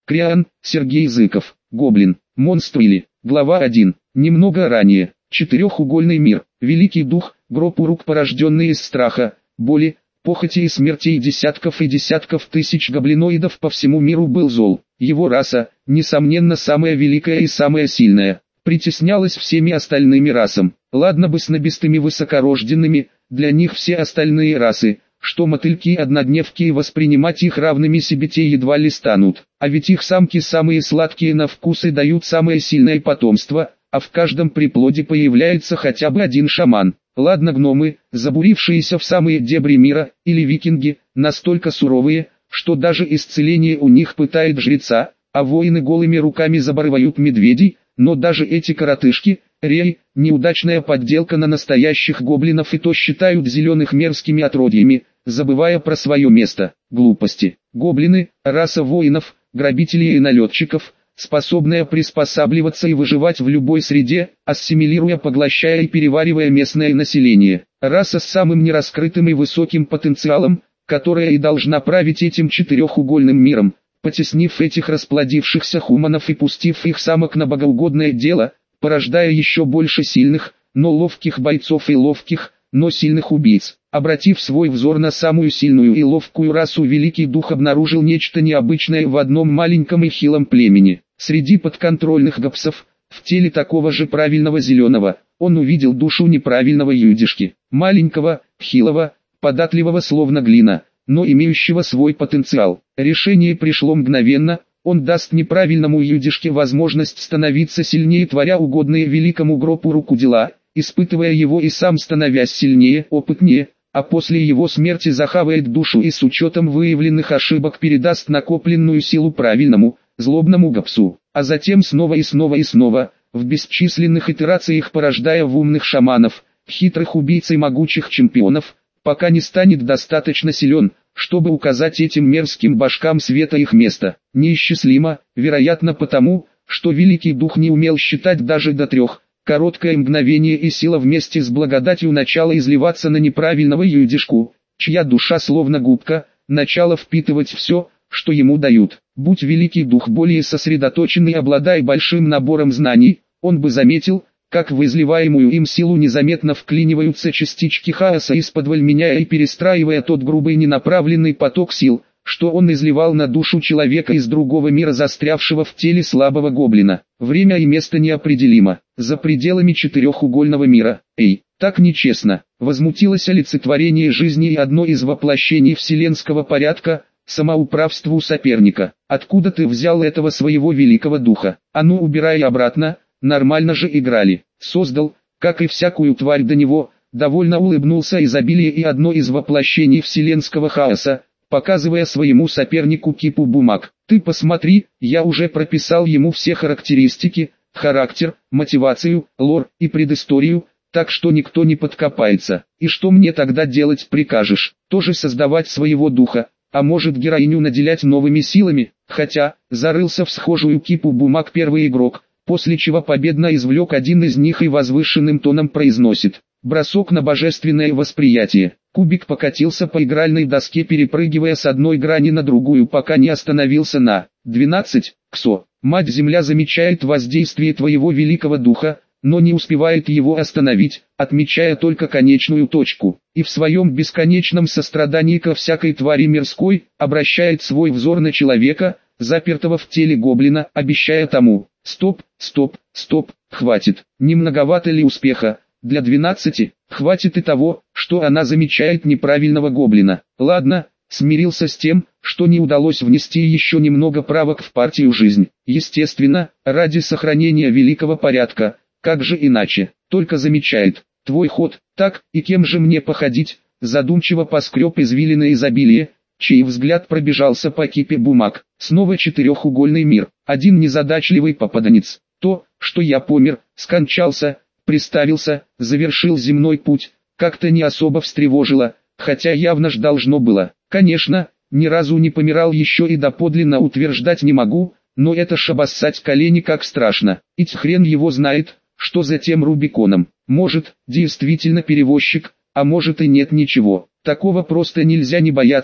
Криан, Сергей Зыков. Гоблин. Монстр или. Глава 1. Немного ранее. Четырехугольный мир. Великий дух, гроб урук, порожденный из страха, боли, похоти и смертей десятков и десятков тысяч гоблиноидов по всему миру, был зол. Его раса, несомненно самая великая и самая сильная, притеснялась всеми остальными расам. Ладно бы с набистыми высокорожденными, для них все остальные расы, что мотыльки и однодневки, и воспринимать их равными себе те едва ли станут. А ведь их самки самые сладкие на вкус и дают самое сильное потомство, а в каждом приплоде появляется хотя бы один шаман. Ладно гномы, забурившиеся в самые дебри мира, или викинги, настолько суровые, что даже исцеление у них пытает жреца, а воины голыми руками забарывают медведей, но даже эти коротышки, рей, неудачная подделка на настоящих гоблинов, и то считают зеленых мерзкими отродьями, забывая про свое место. Глупости. Гоблины – раса воинов, грабителей и налетчиков, способная приспосабливаться и выживать в любой среде, ассимилируя, поглощая и переваривая местное население. Раса с самым нераскрытым и высоким потенциалом, которая и должна править этим четырехугольным миром, потеснив этих расплодившихся хуманов и пустив их самок на богоугодное дело, порождая еще больше сильных, но ловких бойцов и ловких, но сильных убийц. Обратив свой взор на самую сильную и ловкую расу, Великий Дух обнаружил нечто необычное в одном маленьком и хилом племени. Среди подконтрольных гопсов, в теле такого же правильного зеленого, он увидел душу неправильного юдишки. Маленького, хилого, податливого словно глина, но имеющего свой потенциал. Решение пришло мгновенно: он даст неправильному юдишке возможность становиться сильнее, творя угодные великому гробу руку дела, испытывая его и сам становясь сильнее, опытнее, а после его смерти захавает душу и с учетом выявленных ошибок передаст накопленную силу правильному, злобному гопсу, а затем снова и снова и снова, в бесчисленных итерациях порождая в умных шаманов, хитрых убийц и могучих чемпионов, пока не станет достаточно силен, чтобы указать этим мерзким башкам света их место. Неисчислимо, вероятно потому, что Великий Дух не умел считать даже до 3. Короткое мгновение и сила вместе с благодатью начала изливаться на неправильного юдишку, чья душа словно губка, начала впитывать все, что ему дают. Будь Великий Дух более сосредоточенный, обладая большим набором знаний, он бы заметил, как в изливаемую им силу незаметно вклиниваются частички хаоса, исподволь меняя и перестраивая тот грубый ненаправленный поток сил, что он изливал на душу человека из другого мира, застрявшего в теле слабого гоблина. Время и место неопределимо. За пределами четырехугольного мира. Эй, так нечестно. Возмутилось олицетворение жизни и одно из воплощений вселенского порядка, самоуправству соперника. Откуда ты взял этого своего великого духа? А ну, убирай обратно, нормально же играли. Создал, как и всякую тварь до него, довольно улыбнулся изобилие и одно из воплощений вселенского хаоса, показывая своему сопернику кипу бумаг. Ты посмотри, я уже прописал ему все характеристики, характер, мотивацию, лор и предысторию, так что никто не подкопается. И что мне тогда делать прикажешь? Тоже создавать своего духа, а может героиню наделять новыми силами? Хотя, зарылся в схожую кипу бумаг первый игрок, после чего победно извлек один из них и возвышенным тоном произносит: бросок на божественное восприятие. Кубик покатился по игральной доске, перепрыгивая с одной грани на другую, пока не остановился на 12. Ксо. Мать-Земля замечает воздействие твоего великого духа, но не успевает его остановить, отмечая только конечную точку, и в своем бесконечном сострадании ко всякой твари мирской, обращает свой взор на человека, запертого в теле гоблина, обещая тому: стоп, стоп, стоп, хватит. Не многовато ли успеха? Для 12, хватит и того, что она замечает неправильного гоблина. Ладно, смирился с тем, что не удалось внести еще немного правок в партию жизнь. Естественно, ради сохранения великого порядка, как же иначе, только замечает. Твой ход, так, и кем же мне походить? Задумчиво поскреб извилины изобилие, чей взгляд пробежался по кипе бумаг. Снова четырехугольный мир, один незадачливый попаданец. То, что я помер, скончался, приставился, завершил земной путь, как-то не особо встревожило, хотя явно ж должно было. Конечно, ни разу не помирал еще и доподлинно утверждать не могу, но это ж обоссать колени как страшно. Ить хрен его знает, что за тем Рубиконом. Может, действительно перевозчик, а может и нет ничего. Такого просто нельзя не бояться,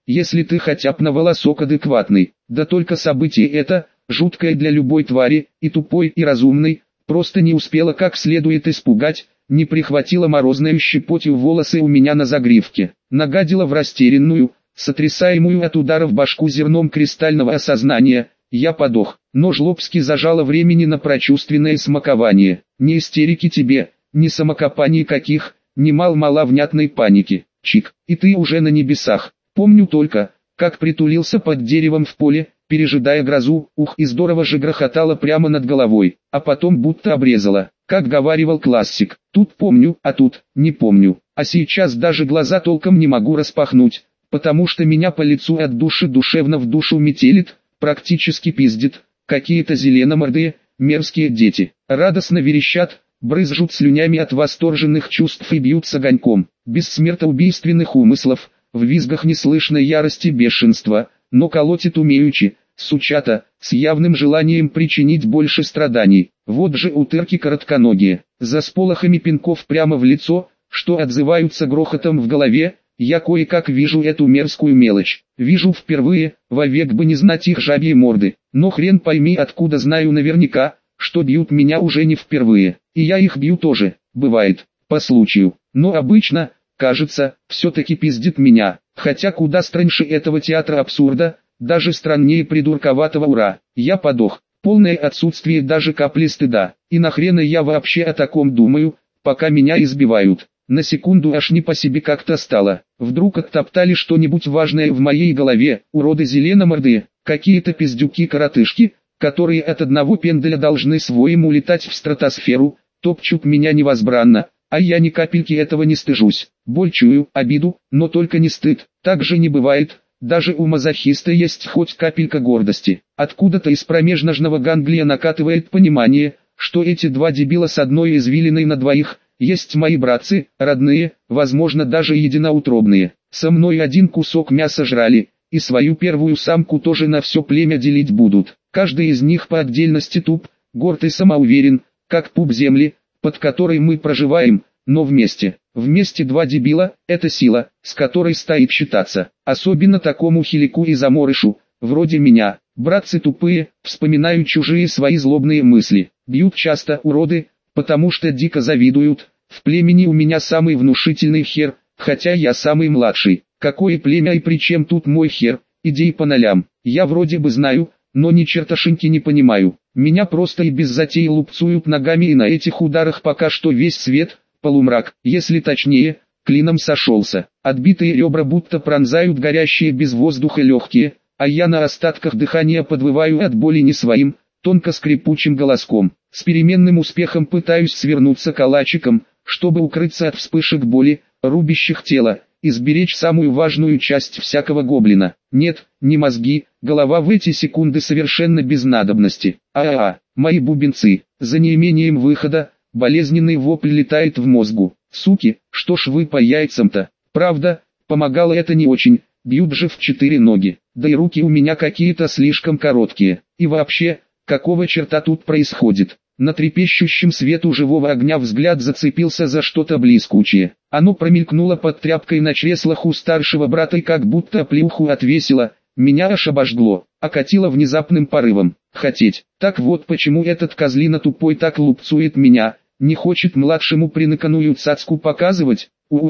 если ты хотя бы на волосок адекватный. Да только событие это, жуткое для любой твари, и тупой, и разумной, просто не успела как следует испугать, не прихватила морозной щепотью волосы у меня на загривке, нагадила в растерянную, сотрясаемую от ударов башку зерном кристального осознания. Я подох, но жлобски зажало времени на прочувственное смакование. Ни истерики тебе, ни самокопаний каких, ни мал-мала внятной паники. Чик, и ты уже на небесах. Помню только, как притулился под деревом в поле, пережидая грозу, ух, и здорово же грохотало прямо над головой, а потом будто обрезало, как говаривал классик. Тут помню, а тут не помню, а сейчас даже глаза толком не могу распахнуть, потому что меня по лицу от души душевно в душу метелит, практически пиздит. Какие-то зеленомордые, мерзкие дети, радостно верещат, брызжут слюнями от восторженных чувств и бьются огоньком, без смертоубийственных умыслов, в визгах не слышно ярости бешенства, но колотит умеючи, сучата, с явным желанием причинить больше страданий. Вот же утырки коротконогие, за сполохами пинков прямо в лицо, что отзываются грохотом в голове. Я кое-как вижу эту мерзкую мелочь, вижу впервые, вовек бы не знать их жабьи морды, но хрен пойми откуда знаю наверняка, что бьют меня уже не впервые, и я их бью тоже, бывает, по случаю, но обычно, кажется, все-таки пиздит меня, хотя куда страньше этого театра абсурда, даже страннее придурковатого ура. Я подох, полное отсутствие даже капли стыда, и нахрена я вообще о таком думаю, пока меня избивают. На секунду аж не по себе как-то стало. Вдруг оттоптали что-нибудь важное в моей голове, уроды зеленомордые, какие-то пиздюки-коротышки, которые от одного пенделя должны своим улетать в стратосферу, топчут меня невозбранно, а я ни капельки этого не стыжусь. Боль чую, обиду, но только не стыд. Так же не бывает, даже у мазохиста есть хоть капелька гордости. Откуда-то из промежножного ганглия накатывает понимание, что эти два дебила с одной извилиной на двоих – есть мои братцы, родные, возможно даже единоутробные. Со мной один кусок мяса жрали, и свою первую самку тоже на все племя делить будут. Каждый из них по отдельности туп, горд и самоуверен, как пуп земли, под которой мы проживаем, но вместе. Вместе два дебила – это сила, с которой стоит считаться. Особенно такому хилику и заморышу, вроде меня. Братцы тупые, вспоминают чужие свои злобные мысли. Бьют часто уроды, потому что дико завидуют. В племени у меня самый внушительный хер, хотя я самый младший. Какое племя и при чем тут мой хер? Идей по нолям. Я вроде бы знаю, но ни черташеньки не понимаю. Меня просто и без затей лупцуют ногами, и на этих ударах пока что весь свет, полумрак, если точнее, клином сошелся. Отбитые ребра будто пронзают горящие без воздуха легкие, а я на остатках дыхания подвываю от боли не своим, тонко скрипучим голоском. С переменным успехом пытаюсь свернуться калачиком, чтобы укрыться от вспышек боли, рубящих тело, и сберечь самую важную часть всякого гоблина. Нет, не мозги, голова в эти секунды совершенно без надобности. Мои бубенцы, за неимением выхода, болезненный вопль летает в мозгу. Суки, что ж вы по яйцам-то? Правда, помогало это не очень, бьют же в 4 ноги, да и руки у меня какие-то слишком короткие. И вообще, какого черта тут происходит? На трепещущем свету живого огня взгляд зацепился за что-то блескучее. Оно промелькнуло под тряпкой на чреслах у старшего брата и как будто плюху отвесило. Меня аж обожгло, окатило внезапным порывом. Хотеть. Так вот почему этот козлина тупой так лупцует меня, не хочет младшему приныканную цацку показывать.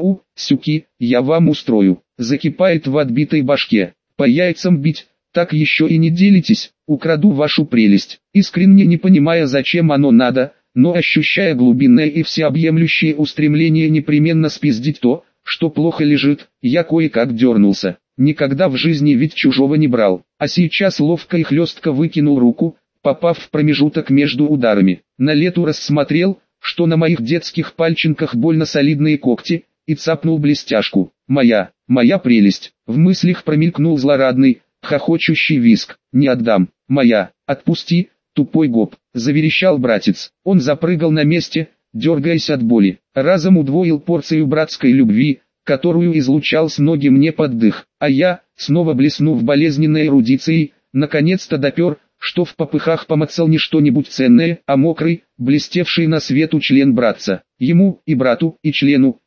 Сюки, я вам устрою. Закипает в отбитой башке. По яйцам бить, так еще и не делитесь. Украду вашу прелесть, искренне не понимая зачем оно надо, но ощущая глубинное и всеобъемлющее устремление непременно спиздить то, что плохо лежит, я кое-как дернулся. Никогда в жизни ведь чужого не брал, а сейчас ловко и хлестко выкинул руку, попав в промежуток между ударами. На лету рассмотрел, что на моих детских пальчинках больно солидные когти, и цапнул блестяшку. Моя прелесть. В мыслях промелькнул злорадный, хохочущий визг. Не отдам, моя, отпусти, тупой гоб, заверещал братец. Он запрыгал на месте, дергаясь от боли. Разом удвоил порцию братской любви, которую излучал с ноги мне под дых. А я, снова блеснув болезненной эрудицией, наконец-то допер, что в попыхах помацал не что-нибудь ценное, а мокрый, блестевший на свету член братца. Ему, и брату, и члену,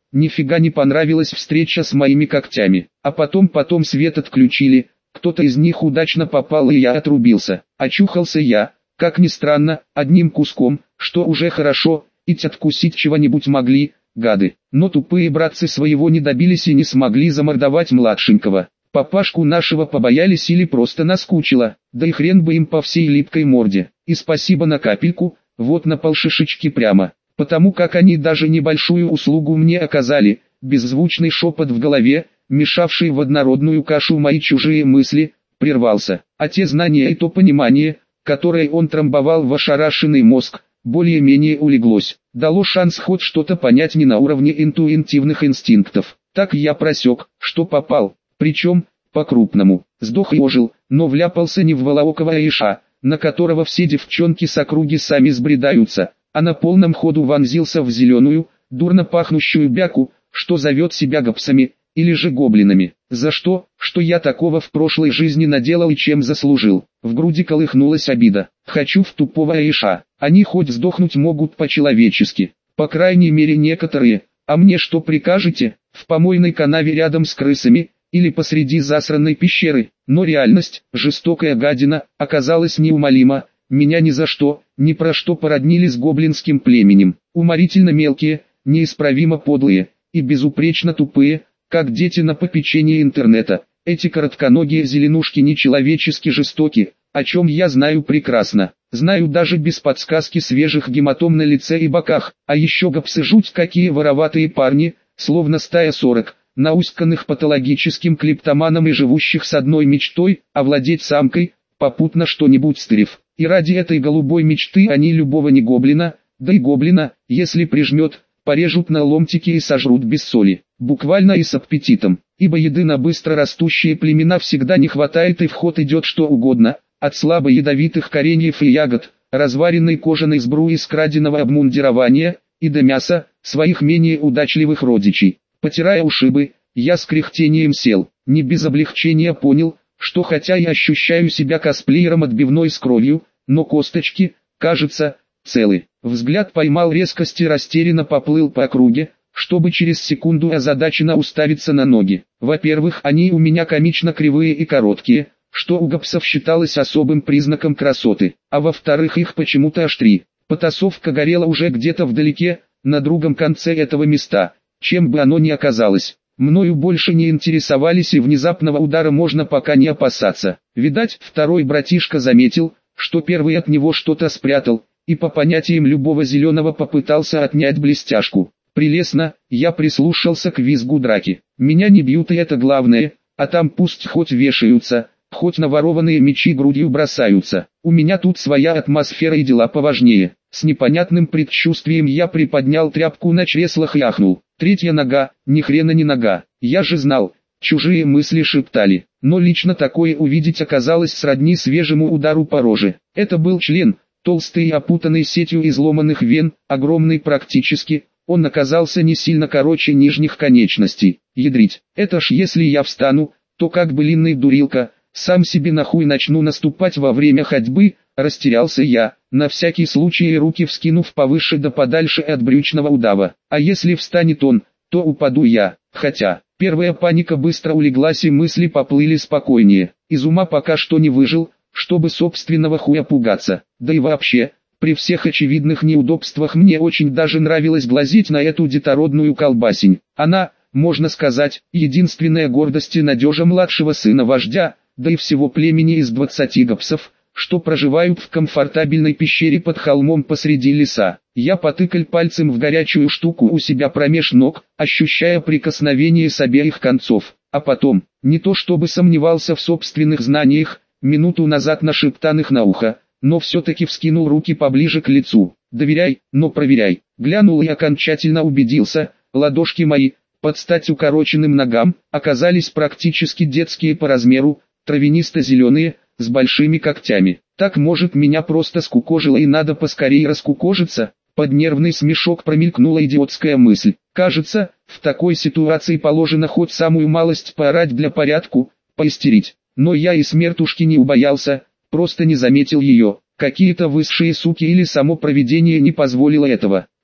нифига не понравилась встреча с моими когтями. А потом свет отключили, кто-то из них удачно попал и я отрубился. Очухался я, как ни странно, одним куском, что уже хорошо, ведь откусить чего-нибудь могли, гады. Но тупые братцы своего не добились и не смогли замордовать младшенького. Папашку нашего побоялись или просто наскучило, да и хрен бы им по всей липкой морде. И спасибо на капельку, вот на полшишечки прямо. Потому как они даже небольшую услугу мне оказали, беззвучный шепот в голове, мешавший в однородную кашу мои чужие мысли, прервался. А те знания и то понимание, которое он трамбовал в ошарашенный мозг, более-менее улеглось, дало шанс хоть что-то понять не на уровне интуитивных инстинктов. Так я просек, что попал. Причем, по-крупному, сдох и ожил, но вляпался не в волоокого Аиша, на которого все девчонки с округи сами сбредаются, а на полном ходу вонзился в зеленую, дурно пахнущую бяку, что зовет себя гопсами, или же гоблинами. За что я такого в прошлой жизни наделал и чем заслужил? В груди колыхнулась обида. Хочу в тупого Аиша, они хоть сдохнуть могут по-человечески, по крайней мере некоторые, а мне что прикажете, в помойной канаве рядом с крысами, или посреди засранной пещеры? Но реальность, жестокая гадина, оказалась неумолима. Меня ни за что, ни про что породнили с гоблинским племенем. Уморительно мелкие, неисправимо подлые и безупречно тупые, как дети на попечении интернета. Эти коротконогие зеленушки нечеловечески жестоки, о чем я знаю прекрасно. Знаю даже без подсказки свежих гематом на лице и боках. А еще гопсы жуть какие вороватые парни, словно стая 40. Науськанных патологическим клептоманом и живущих с одной мечтой – овладеть самкой, попутно что-нибудь стырив. И ради этой голубой мечты они любого не гоблина, да и гоблина, если прижмет, порежут на ломтики и сожрут без соли, буквально и с аппетитом, ибо еды на быстро растущие племена всегда не хватает и в ход идет что угодно, от слабо ядовитых кореньев и ягод, разваренной кожаной сбруи из краденого обмундирования, и до мяса, своих менее удачливых родичей. Потирая ушибы, я с кряхтением сел, не без облегчения понял, что хотя и ощущаю себя косплеером отбивной с кровью, но косточки, кажется, целы. Взгляд поймал резкость и растерянно поплыл по округе, чтобы через секунду озадаченно уставиться на ноги. Во-первых, они у меня комично кривые и короткие, что у гопсов считалось особым признаком красоты, а во-вторых, их почему-то аж 3. Потасовка горела уже где-то вдалеке, на другом конце этого места. Чем бы оно ни оказалось, мною больше не интересовались и внезапного удара можно пока не опасаться. Видать, второй братишка заметил, что первый от него что-то спрятал, и по понятиям любого зеленого попытался отнять блестяшку. Прелестно, я прислушался к визгу драки. Меня не бьют и это главное, а там пусть хоть вешаются, хоть на ворованные мечи грудью бросаются. У меня тут своя атмосфера и дела поважнее. С непонятным предчувствием я приподнял тряпку на чреслах и ахнул. Третья нога, ни хрена не нога. Я же знал, чужие мысли шептали. Но лично такое увидеть оказалось сродни свежему удару по роже. Это был член, толстый и опутанный сетью изломанных вен, огромный практически. Он оказался не сильно короче нижних конечностей. Ядрить, это ж если я встану, то как былинный дурилка, сам себе на хуй начну наступать во время ходьбы. Растерялся я, на всякий случай руки вскинув повыше да подальше от брючного удава. А если встанет он, то упаду я. Хотя, первая паника быстро улеглась и мысли поплыли спокойнее. Из ума пока что не выжил, чтобы собственного хуя пугаться. Да и вообще, при всех очевидных неудобствах мне очень даже нравилось глазеть на эту детородную колбасень. Она, можно сказать, единственная гордость и надежа младшего сына вождя, да и всего племени из 20 гопсов, что проживают в комфортабельной пещере под холмом посреди леса. Я потыкал пальцем в горячую штуку у себя промеж ног, ощущая прикосновение с обеих концов. А потом, не то чтобы сомневался в собственных знаниях, минуту назад нашептанных на ухо, но все-таки вскинул руки поближе к лицу. Доверяй, но проверяй. Глянул и окончательно убедился, ладошки мои, под стать укороченным ногам, оказались практически детские по размеру, травянисто-зеленые, с большими когтями. Так может меня просто скукожило и надо поскорее раскукожиться? Под нервный смешок промелькнула идиотская мысль. Кажется, в такой ситуации положено хоть самую малость поорать для порядку, поистерить. Но я и смертушки не убоялся, просто не заметил ее. Какие-то высшие суки или само провидение не позволило этого.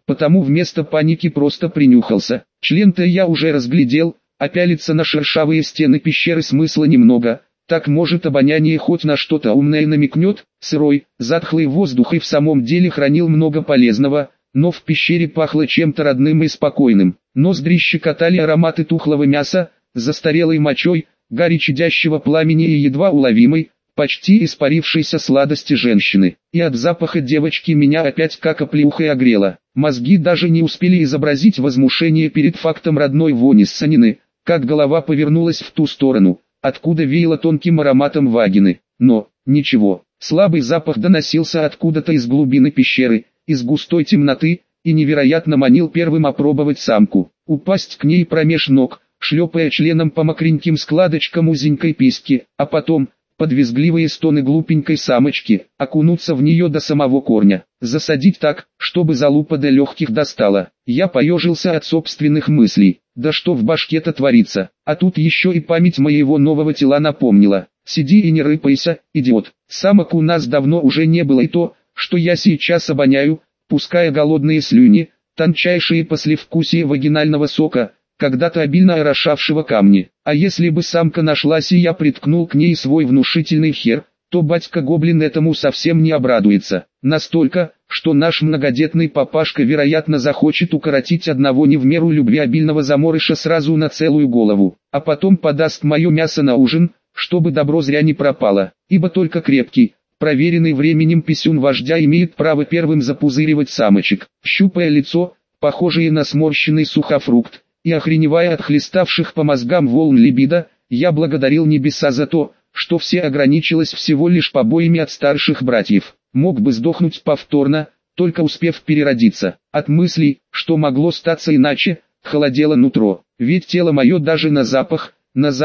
потому вместо паники просто принюхался. Член-то я уже разглядел, а пялиться на шершавые стены пещеры смысла немного. Так может обоняние хоть на что-то умное намекнет. Сырой, затхлый воздух и в самом деле хранил много полезного, но в пещере пахло чем-то родным и спокойным. Ноздри щекотали ароматы тухлого мяса, застарелой мочой, гари чадящего пламени и едва уловимой, почти испарившейся сладости женщины. И от запаха девочки меня опять как оплеухой огрело. Мозги даже не успели изобразить возмущение перед фактом родной вони ссанины, как голова повернулась в ту сторону, откуда веяло тонким ароматом вагины. Но, ничего, слабый запах доносился откуда-то из глубины пещеры, из густой темноты, и невероятно манил первым опробовать самку, упасть к ней промеж ног, шлепая членом по мокреньким складочкам узенькой письки, а потом, под визгливые стоны глупенькой самочки, окунуться в нее до самого корня, засадить так, чтобы залупа до легких достала. Я поежился от собственных мыслей. Да что в башке-то творится, а тут еще и память моего нового тела напомнила. Сиди и не рыпайся, идиот. Самок у нас давно уже не было, и то, что я сейчас обоняю, пуская голодные слюни, тончайшие послевкусие вагинального сока, когда-то обильно орошавшего камни. А если бы самка нашлась и я приткнул к ней свой внушительный хер, то батька-гоблин этому совсем не обрадуется. Настолько, что наш многодетный папашка вероятно захочет укоротить одного не в меру любвеобильного заморыша сразу на целую голову, а потом подаст мое мясо на ужин, чтобы добро зря не пропало, ибо только крепкий, проверенный временем писюн вождя имеет право первым запузыривать самочек. Щупая лицо, похожее на сморщенный сухофрукт, и охреневая от хлеставших по мозгам волн либидо, я благодарил небеса за то, что все ограничилось всего лишь побоями от старших братьев. Мог бы сдохнуть повторно, только успев переродиться. От мыслей, что могло статься иначе, холодело нутро. Ведь тело мое даже на запах,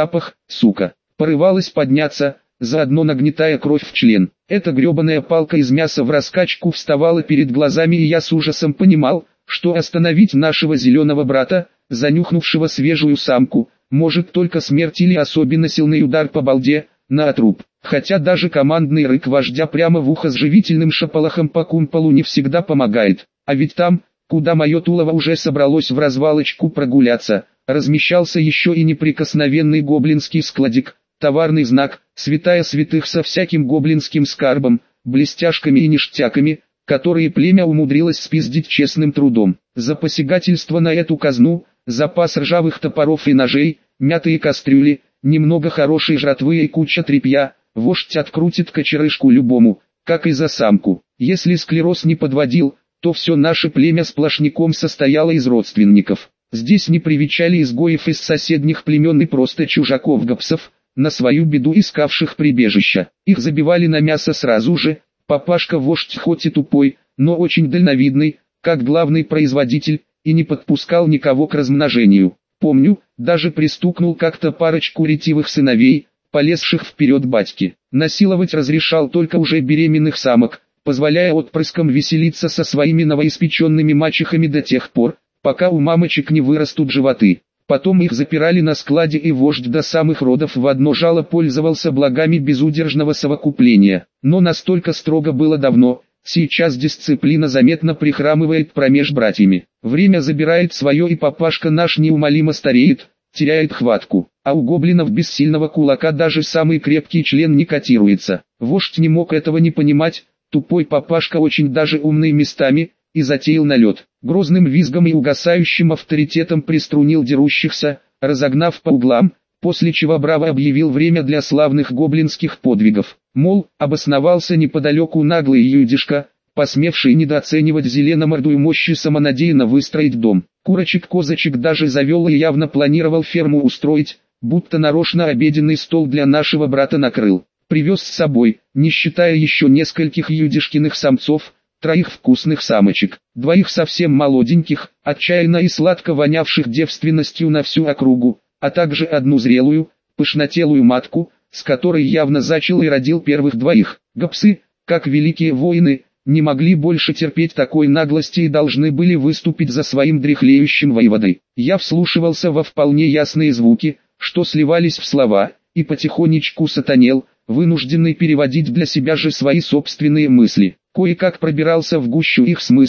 сука, порывалось подняться, заодно нагнетая кровь в член. Эта гребаная палка из мяса в раскачку вставала перед глазами, и я с ужасом понимал, что остановить нашего зеленого брата, занюхнувшего свежую самку, может только смерть или особенно сильный удар по балде, на отруб. Хотя даже командный рык вождя прямо в ухо с живительным шапалахом по кумполу не всегда помогает. А ведь там, куда мое тулово уже собралось в развалочку прогуляться, размещался еще и неприкосновенный гоблинский складик, товарный знак, святая святых со всяким гоблинским скарбом, блестяшками и ништяками, которые племя умудрилось спиздить честным трудом. За посягательство на эту казну, запас ржавых топоров и ножей, мятые кастрюли, немного хорошей жратвы и куча тряпья, вождь открутит кочерышку любому, как и за самку. Если склероз не подводил, то все наше племя сплошняком состояло из родственников. Здесь не привечали изгоев из соседних племен и просто чужаков-гопсов, на свою беду искавших прибежища. Их забивали на мясо сразу же. Папашка-вождь хоть и тупой, но очень дальновидный, как главный производитель, и не подпускал никого к размножению. Помню, даже пристукнул как-то парочку ретивых сыновей, полезших вперед батьки. Насиловать разрешал только уже беременных самок, позволяя отпрыскам веселиться со своими новоиспеченными мачехами до тех пор, пока у мамочек не вырастут животы. Потом их запирали на складе, и вождь до самых родов в одно жало пользовался благами безудержного совокупления. Но настолько строго было давно, сейчас дисциплина заметно прихрамывает промеж братьями. Время забирает свое, и папашка наш неумолимо стареет, теряет хватку. А у гоблинов без сильного кулака даже самый крепкий член не котируется. Вождь не мог этого не понимать, тупой папашка очень даже умный местами, и затеял налет. Грозным визгом и угасающим авторитетом приструнил дерущихся, разогнав по углам, после чего браво объявил время для славных гоблинских подвигов. Мол, обосновался неподалеку наглый юдишка, посмевший недооценивать зеленомордую мощь и самонадеянно выстроить дом. Курочек-козочек даже завел и явно планировал ферму устроить, будто нарочно обеденный стол для нашего брата накрыл. Привез с собой, не считая еще нескольких юдишкиных самцов, 3 вкусных самочек, 2 совсем молоденьких, отчаянно и сладко вонявших девственностью на всю округу, а также 1 зрелую, пышнотелую матку, с которой явно зачал и родил первых 2. Гопсы, как великие воины, не могли больше терпеть такой наглости и должны были выступить за своим дряхлеющим воеводой. Я вслушивался во вполне ясные звуки, что сливались в слова, и потихонечку сатанел, вынужденный переводить для себя же свои собственные мысли. Кое-как пробирался в гущу их смысла,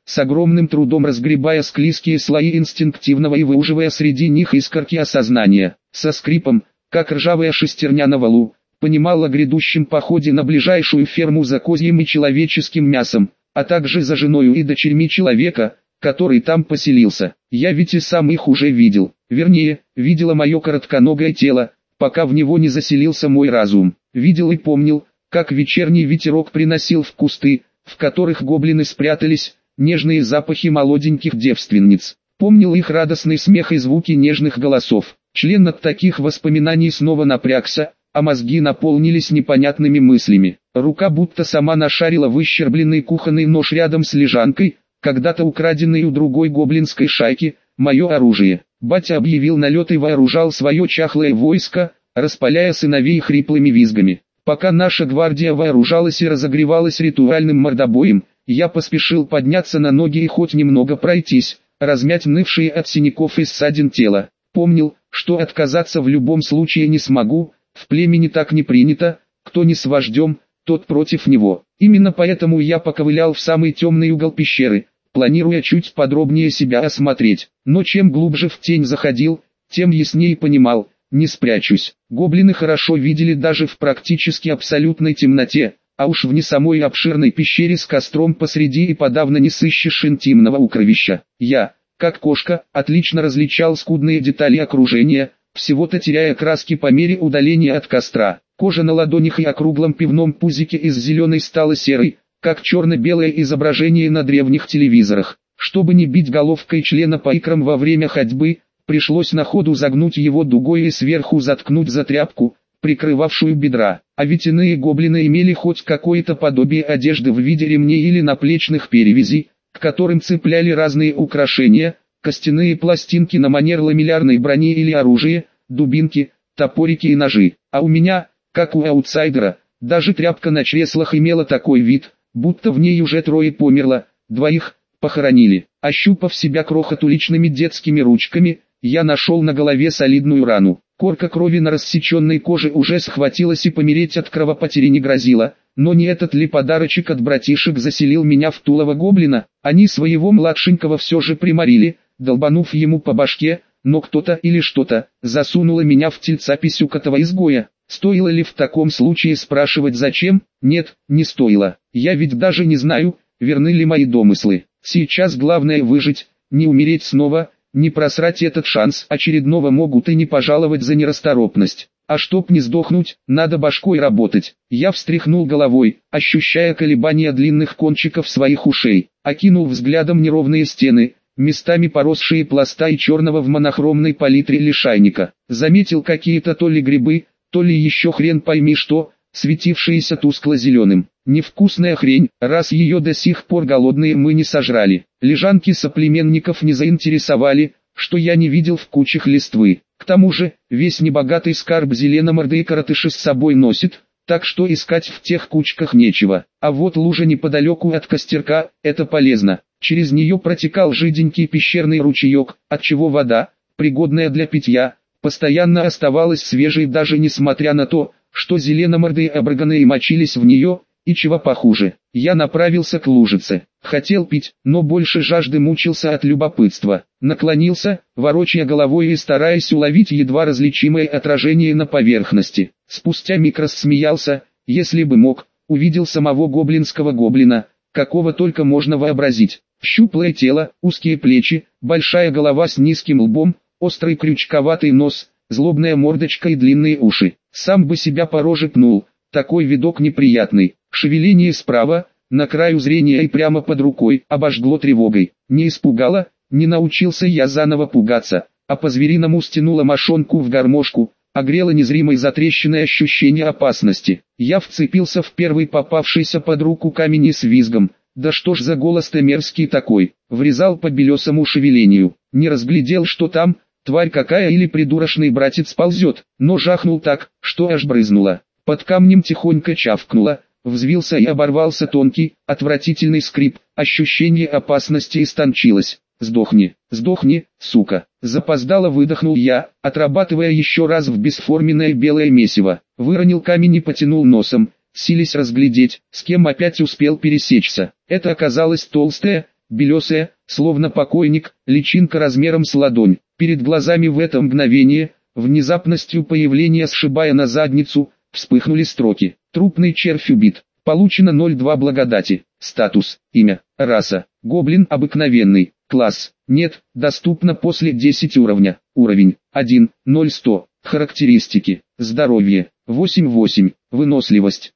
с огромным трудом разгребая склизкие слои инстинктивного и выуживая среди них искорки осознания. Со скрипом, как ржавая шестерня на валу, понимал о грядущем походе на ближайшую ферму за козьим и человеческим мясом, а также за женою и дочерьми человека, который там поселился. Я ведь и сам их уже видел, вернее, видело мое коротконогое тело, пока в него не заселился мой разум. Видел и помнил, как вечерний ветерок приносил в кусты, в которых гоблины спрятались, нежные запахи молоденьких девственниц. Помнил их радостный смех и звуки нежных голосов. Член от таких воспоминаний снова напрягся, а мозги наполнились непонятными мыслями. Рука будто сама нашарила выщербленный кухонный нож рядом с лежанкой, когда-то украденный у другой гоблинской шайки, мое оружие. Батя объявил налет и вооружал свое чахлое войско, распаляя сыновей хриплыми визгами. Пока наша гвардия вооружалась и разогревалась ритуальным мордобоем, я поспешил подняться на ноги и хоть немного пройтись, размять нывшие от синяков и ссадин тело. Помнил, что отказаться в любом случае не смогу, в племени так не принято, кто не с вождем, тот против него. Именно поэтому я поковылял в самый темный угол пещеры, планируя чуть подробнее себя осмотреть. Но чем глубже в тень заходил, тем яснее понимал, не спрячусь. Гоблины хорошо видели даже в практически абсолютной темноте, а уж в не самой обширной пещере с костром посреди и подавно не сыщешь интимного укровища. Я, как кошка, отлично различал скудные детали окружения, всего-то теряя краски по мере удаления от костра. Кожа на ладонях и округлом пивном пузике из зеленой стала серой, как черно-белое изображение на древних телевизорах. Чтобы не бить головкой члена по икрам во время ходьбы, пришлось на ходу загнуть его дугой и сверху заткнуть за тряпку, прикрывавшую бедра. А ведь иные гоблины имели хоть какое-то подобие одежды в виде ремней или наплечных перевязей, к которым цепляли разные украшения, костяные пластинки на манер ламеллярной брони или оружие, дубинки, топорики и ножи. А у меня, как у аутсайдера, даже тряпка на чреслах имела такой вид, будто в ней уже трое померло, двоих похоронили. Ощупав себя крохотуличными детскими ручками, я нашел на голове солидную рану. Корка крови на рассеченной коже уже схватилась и помереть от кровопотери не грозила, но не этот ли подарочек от братишек заселил меня в тулово гоблина? Они своего младшенького все же приморили, долбанув ему по башке, но кто-то или что-то засунуло меня в тельца писюкатого изгоя. Стоило ли в таком случае спрашивать зачем? Нет, не стоило. Я ведь даже не знаю, верны ли мои домыслы. Сейчас главное выжить, не умереть снова, не просрать этот шанс. Очередного могут и не пожаловать за нерасторопность. А чтоб не сдохнуть, надо башкой работать. Я встряхнул головой, ощущая колебания длинных кончиков своих ушей. Окинул взглядом неровные стены, местами поросшие пластами черного в монохромной палитре лишайника. Заметил какие-то то ли грибы, то ли еще хрен пойми что, светившиеся тускло-зеленым. Невкусная хрень, раз ее до сих пор голодные мы не сожрали. Лежанки соплеменников не заинтересовали, что я не видел в кучах листвы. К тому же, весь небогатый скарб зеленомордые коротыши с собой носит, так что искать в тех кучках нечего. А вот лужа неподалеку от костерка, это полезно. Через нее протекал жиденький пещерный ручеек, отчего вода, пригодная для питья, постоянно оставалась свежей даже несмотря на то, что зеленомордые обрыганые мочились в нее, и чего похуже. Я направился к лужице. Хотел пить, но больше жажды мучился от любопытства. Наклонился, ворочая головой и стараясь уловить едва различимое отражение на поверхности. Спустя миг рассмеялся, если бы мог, увидел самого гоблинского гоблина, какого только можно вообразить. Щуплое тело, узкие плечи, большая голова с низким лбом, острый крючковатый нос, злобная мордочка и длинные уши. Сам бы себя по роже пнул, такой видок неприятный. Шевеление справа, на краю зрения и прямо под рукой, обожгло тревогой. Не испугало, не научился я заново пугаться, а по-звериному стянуло мошонку в гармошку, огрело незримой затрещиной ощущение опасности. Я вцепился в первый попавшийся под руку камень и с визгом. Да что ж за голос-то мерзкий такой, врезал по белесому шевелению. Не разглядел, что там, тварь какая или придурочный братец ползет, но жахнул так, что аж брызнуло. Под камнем тихонько чавкнуло, взвился и оборвался тонкий, отвратительный скрип, ощущение опасности истончилось. «Сдохни, сдохни, сука!» Запоздало выдохнул я, отрабатывая еще раз в бесформенное белое месиво. Выронил камень и потянул носом, силясь разглядеть, с кем опять успел пересечься. Это оказалась толстая, белесая, словно покойник, личинка размером с ладонь. Перед глазами в это мгновение, внезапностью появления сшибая на задницу, вспыхнули строки. Трупный червь убит. Получено 0,2 благодати. Статус, имя, раса, гоблин обыкновенный, класс, нет, доступно после 10 уровня. Уровень, 1, 0-100. Характеристики, здоровье, 8-8, выносливость,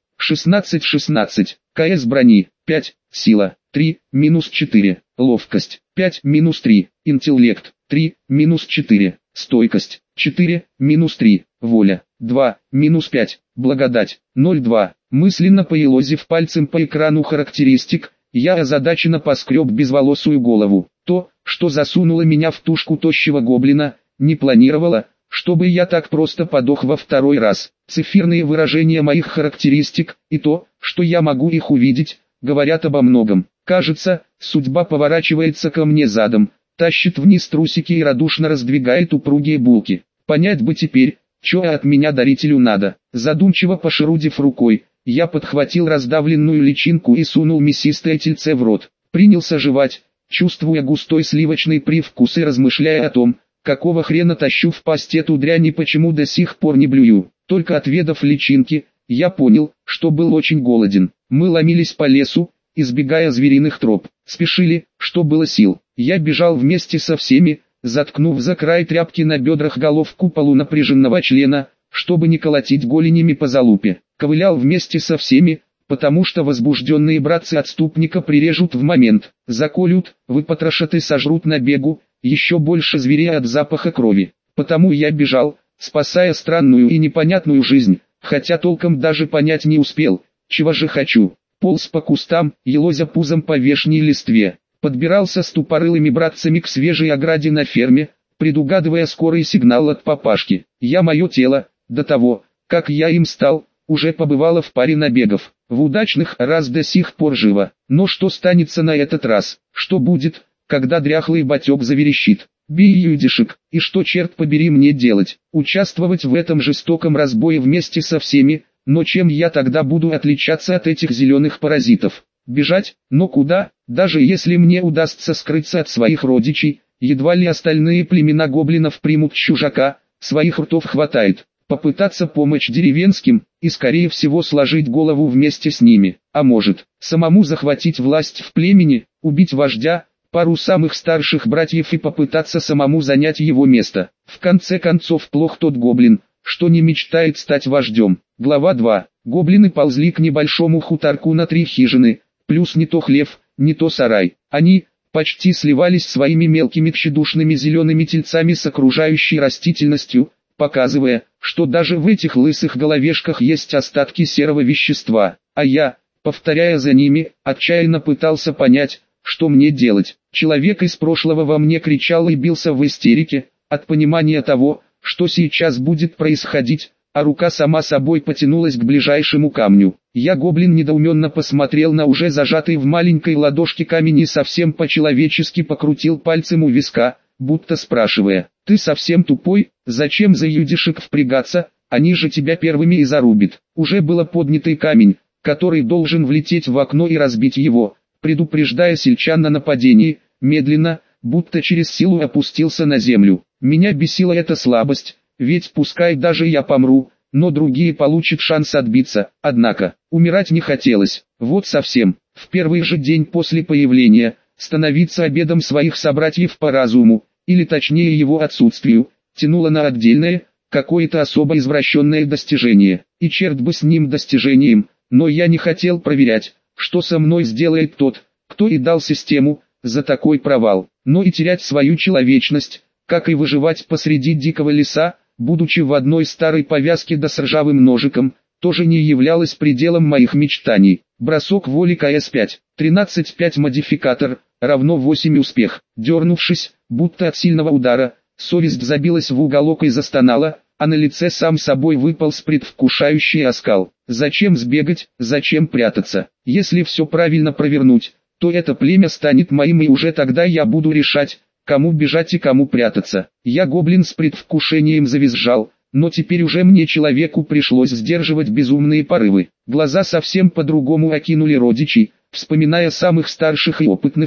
16-16, КС брони, 5, сила, 3, -4, ловкость, 5, -3, интеллект, 3, -4, стойкость, 4, -3, воля, 2, -5, благодать, 0,2. Мысленно поелозив пальцем по экрану характеристик, я озадаченно поскреб безволосую голову. То, что засунуло меня в тушку тощего гоблина, не планировало, чтобы я так просто подох во второй раз. Циферные выражения моих характеристик, и то, что я могу их увидеть, говорят обо многом. Кажется, судьба поворачивается ко мне задом, тащит вниз трусики и радушно раздвигает упругие булки. Понять бы теперь, что от меня дарителю надо. Задумчиво пошерудив рукой, я подхватил раздавленную личинку и сунул мясистое тельце в рот. Принялся жевать, чувствуя густой сливочный привкус и размышляя о том, какого хрена тащу в пасть эту дрянь и почему до сих пор не блюю. Только отведав личинки, я понял, что был очень голоден. Мы ломились по лесу, избегая звериных троп. Спешили, что было сил. Я бежал вместе со всеми, заткнув за край тряпки на бедрах головку полунапряженного члена, чтобы не колотить голенями по залупе. Ковылял вместе со всеми, потому что возбужденные братцы отступника прирежут в момент, заколют, выпотрошат и сожрут на бегу, еще больше зверей от запаха крови. Потому я бежал, спасая странную и непонятную жизнь, хотя толком даже понять не успел, чего же хочу. Полз по кустам, елозя пузом по вешней листве. Подбирался с тупорылыми братцами к свежей ограде на ферме, предугадывая скорый сигнал от папашки. Мое тело, до того, как я им стал, уже побывало в паре набегов. В удачных раз до сих пор живо. Но что станется на этот раз? Что будет, когда дряхлый батек заверещит? Бей, юдишек, и что, черт побери, мне делать? Участвовать в этом жестоком разбое вместе со всеми, но чем я тогда буду отличаться от этих зеленых паразитов? Бежать? Но куда? Даже если мне удастся скрыться от своих родичей, едва ли остальные племена гоблинов примут чужака, своих ртов хватает. Попытаться помочь деревенским, и скорее всего сложить голову вместе с ними, а может, самому захватить власть в племени, убить вождя, пару самых старших братьев и попытаться самому занять его место. В конце концов, плох тот гоблин, что не мечтает стать вождем. Глава 2. Гоблины ползли к небольшому хуторку на 3 хижины, плюс не то хлев, не то сарай. Они почти сливались своими мелкими тщедушными зелеными тельцами с окружающей растительностью, показывая, что даже в этих лысых головешках есть остатки серого вещества. А я, повторяя за ними, отчаянно пытался понять, что мне делать. Человек из прошлого во мне кричал и бился в истерике, от понимания того, что сейчас будет происходить, а рука сама собой потянулась к ближайшему камню. Гоблин недоуменно посмотрел на уже зажатый в маленькой ладошке камень и совсем по-человечески покрутил пальцем у виска, будто спрашивая: «Ты совсем тупой? Зачем за юдишек впрягаться? Они же тебя первыми и зарубят». Уже было поднятый камень, который должен влететь в окно и разбить его, предупреждая сельчан о нападении, медленно, будто через силу опустился на землю. Меня бесила эта слабость, ведь пускай даже я помру, но другие получат шанс отбиться. Однако, умирать не хотелось, вот совсем. В первый же день после появления, становиться обедом своих собратьев по разуму, или точнее его отсутствию, тянуло на отдельное, какое-то особо извращенное достижение. И черт бы с ним достижением, но я не хотел проверять, что со мной сделает тот, кто и дал систему, за такой провал. Но и терять свою человечность, как и выживать посреди дикого леса, будучи в одной старой повязке да с ржавым ножиком, тоже не являлось пределом моих мечтаний. Бросок воли КС-5, 13-5 модификатор, равно 8 успех. Дернувшись, будто от сильного удара, совесть забилась в уголок и застонала, а на лице сам собой выполз предвкушающий оскал. Зачем сбегать, зачем прятаться? Если все правильно провернуть, то это племя станет моим, и уже тогда я буду решать, кому бежать и кому прятаться. Гоблин с предвкушением завизжал, но теперь уже мне, человеку, пришлось сдерживать безумные порывы. Глаза совсем по-другому окинули родичей, вспоминая самых старших и опытных,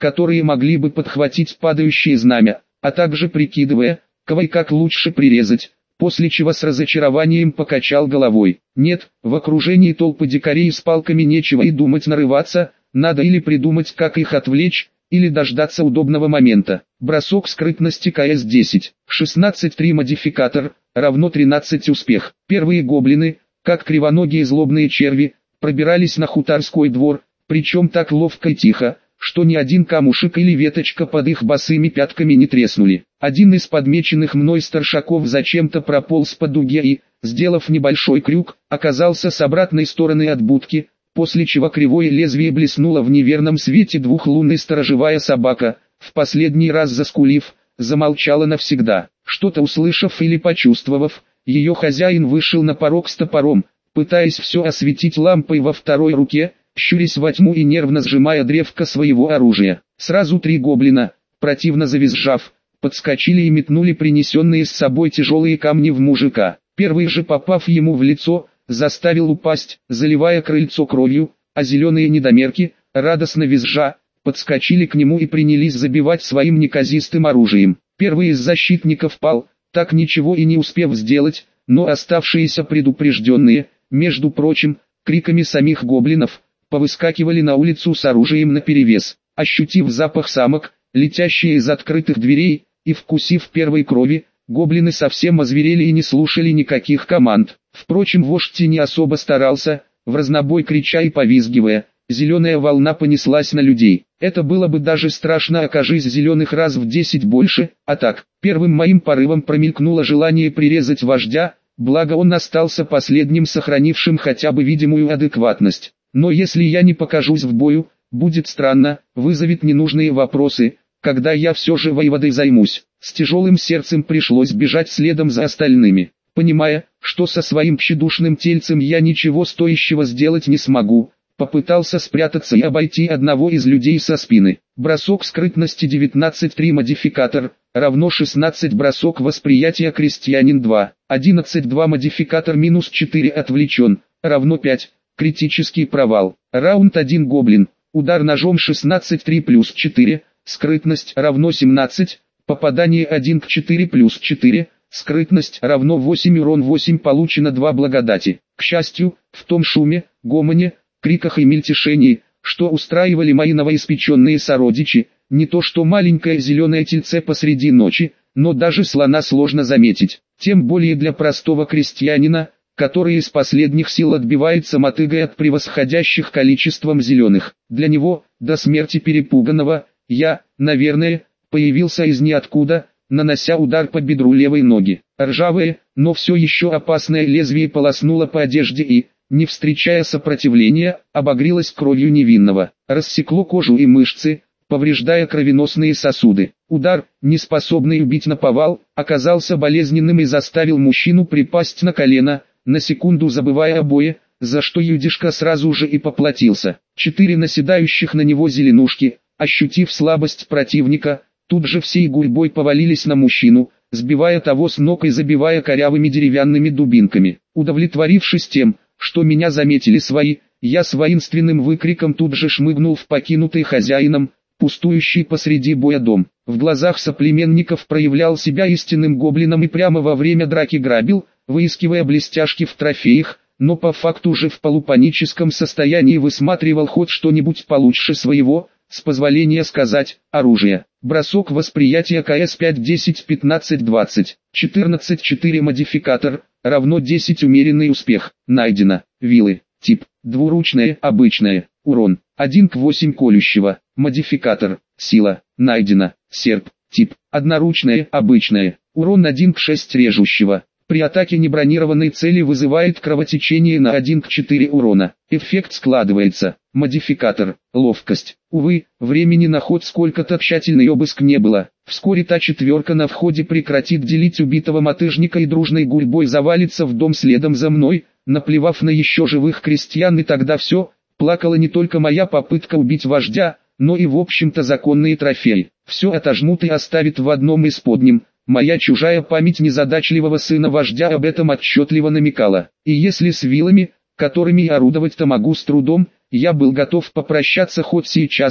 которые могли бы подхватить падающее знамя, а также прикидывая, кого и как лучше прирезать, после чего с разочарованием покачал головой. Нет, в окружении толпы дикарей с палками нечего и думать нарываться, надо или придумать, как их отвлечь, или дождаться удобного момента. Бросок скрытности КС-10, 16-3 модификатор, равно 13 успех. Первые гоблины, как кривоногие злобные черви, пробирались на хуторской двор, причем так ловко и тихо, что ни один камушек или веточка под их босыми пятками не треснули. Один из подмеченных мной старшаков зачем-то прополз по дуге и, сделав небольшой крюк, оказался с обратной стороны от будки, после чего кривое лезвие блеснуло в неверном свете двух лун, и сторожевая собака, в последний раз заскулив, замолчала навсегда. Что-то услышав или почувствовав, ее хозяин вышел на порог с топором, пытаясь все осветить лампой во второй руке, щурясь во тьму и нервно сжимая древко своего оружия. Сразу 3 гоблина, противно завизжав, подскочили и метнули принесенные с собой тяжелые камни в мужика. Первый же, попав ему в лицо, заставил упасть, заливая крыльцо кровью, а зеленые недомерки, радостно визжа, подскочили к нему и принялись забивать своим неказистым оружием. Первый из защитников пал, так ничего и не успев сделать, но оставшиеся предупрежденные, между прочим, криками самих гоблинов, повыскакивали на улицу с оружием наперевес. Ощутив запах самок, летящие из открытых дверей, и вкусив первой крови, гоблины совсем озверели и не слушали никаких команд. Впрочем, вождь не особо старался, вразнобой крича и повизгивая, зеленая волна понеслась на людей. Это было бы даже страшно, окажись зеленых раз в 10 больше, а так, первым моим порывом промелькнуло желание прирезать вождя, благо он остался последним сохранившим хотя бы видимую адекватность. Но если я не покажусь в бою, будет странно, вызовет ненужные вопросы, когда я все же воеводой займусь. С тяжелым сердцем пришлось бежать следом за остальными, понимая, что со своим тщедушным тельцем я ничего стоящего сделать не смогу. Попытался спрятаться и обойти одного из людей со спины. Бросок скрытности 19-3 модификатор, равно 16 бросок восприятия крестьянин 2, 11-2 модификатор минус 4 отвлечен, равно 5, критический провал. Раунд 1 гоблин, удар ножом 16-3 плюс 4, скрытность равно 17, попадание 1 к 4 плюс 4, скрытность равно 8, урон 8, получено 2 благодати. К счастью, в том шуме, гомоне, криках и мельтешении, что устраивали мои новоиспеченные сородичи, не то что маленькое зеленое тельце посреди ночи, но даже слона сложно заметить, тем более для простого крестьянина, который из последних сил отбивается мотыгой от превосходящих количеством зеленых. Для него, до смерти перепуганного, я, наверное, появился из ниоткуда, нанося удар по бедру левой ноги. Ржавое, но все еще опасное лезвие полоснуло по одежде и, не встречая сопротивления, обогрелось кровью невинного, рассекло кожу и мышцы, повреждая кровеносные сосуды. Удар, не способный убить наповал, оказался болезненным и заставил мужчину припасть на колено, на секунду забывая о бое, за что юдишка сразу же и поплатился. 4 наседающих на него зеленушки, ощутив слабость противника, тут же всей гурьбой повалились на мужчину, сбивая того с ног и забивая корявыми деревянными дубинками. Удовлетворившись тем, что меня заметили свои, я с воинственным выкриком тут же шмыгнул в покинутый хозяином, пустующий посреди боя дом. В глазах соплеменников проявлял себя истинным гоблином и прямо во время драки грабил, выискивая блестяшки в трофеях, но по факту уже в полупаническом состоянии высматривал хоть что-нибудь получше своего, с позволения сказать, оружия. Бросок восприятия КС-5 10 15 20, 14-4 модификатор, равно 10 умеренный успех, найдено, вилы, тип, двуручная, обычная, урон, 1 к 8 колющего, модификатор, сила, найдено, серп, тип, одноручная, обычная, урон 1 к 6 режущего. При атаке небронированной цели вызывает кровотечение на 1 к 4 урона. Эффект складывается. Модификатор, ловкость. Увы, времени на ход сколько-то тщательный обыск не было. Вскоре та четверка на входе прекратит делить убитого мотыжника и дружной гурьбой завалится в дом следом за мной, наплевав на еще живых крестьян, и тогда все, плакала не только моя попытка убить вождя, но и в общем-то законные трофеи. Все отожмут и оставит в одном из подним. Моя чужая память незадачливого сына вождя об этом отчетливо намекала. И если с вилами, которыми орудовать-то могу с трудом, я был готов попрощаться хоть сейчас,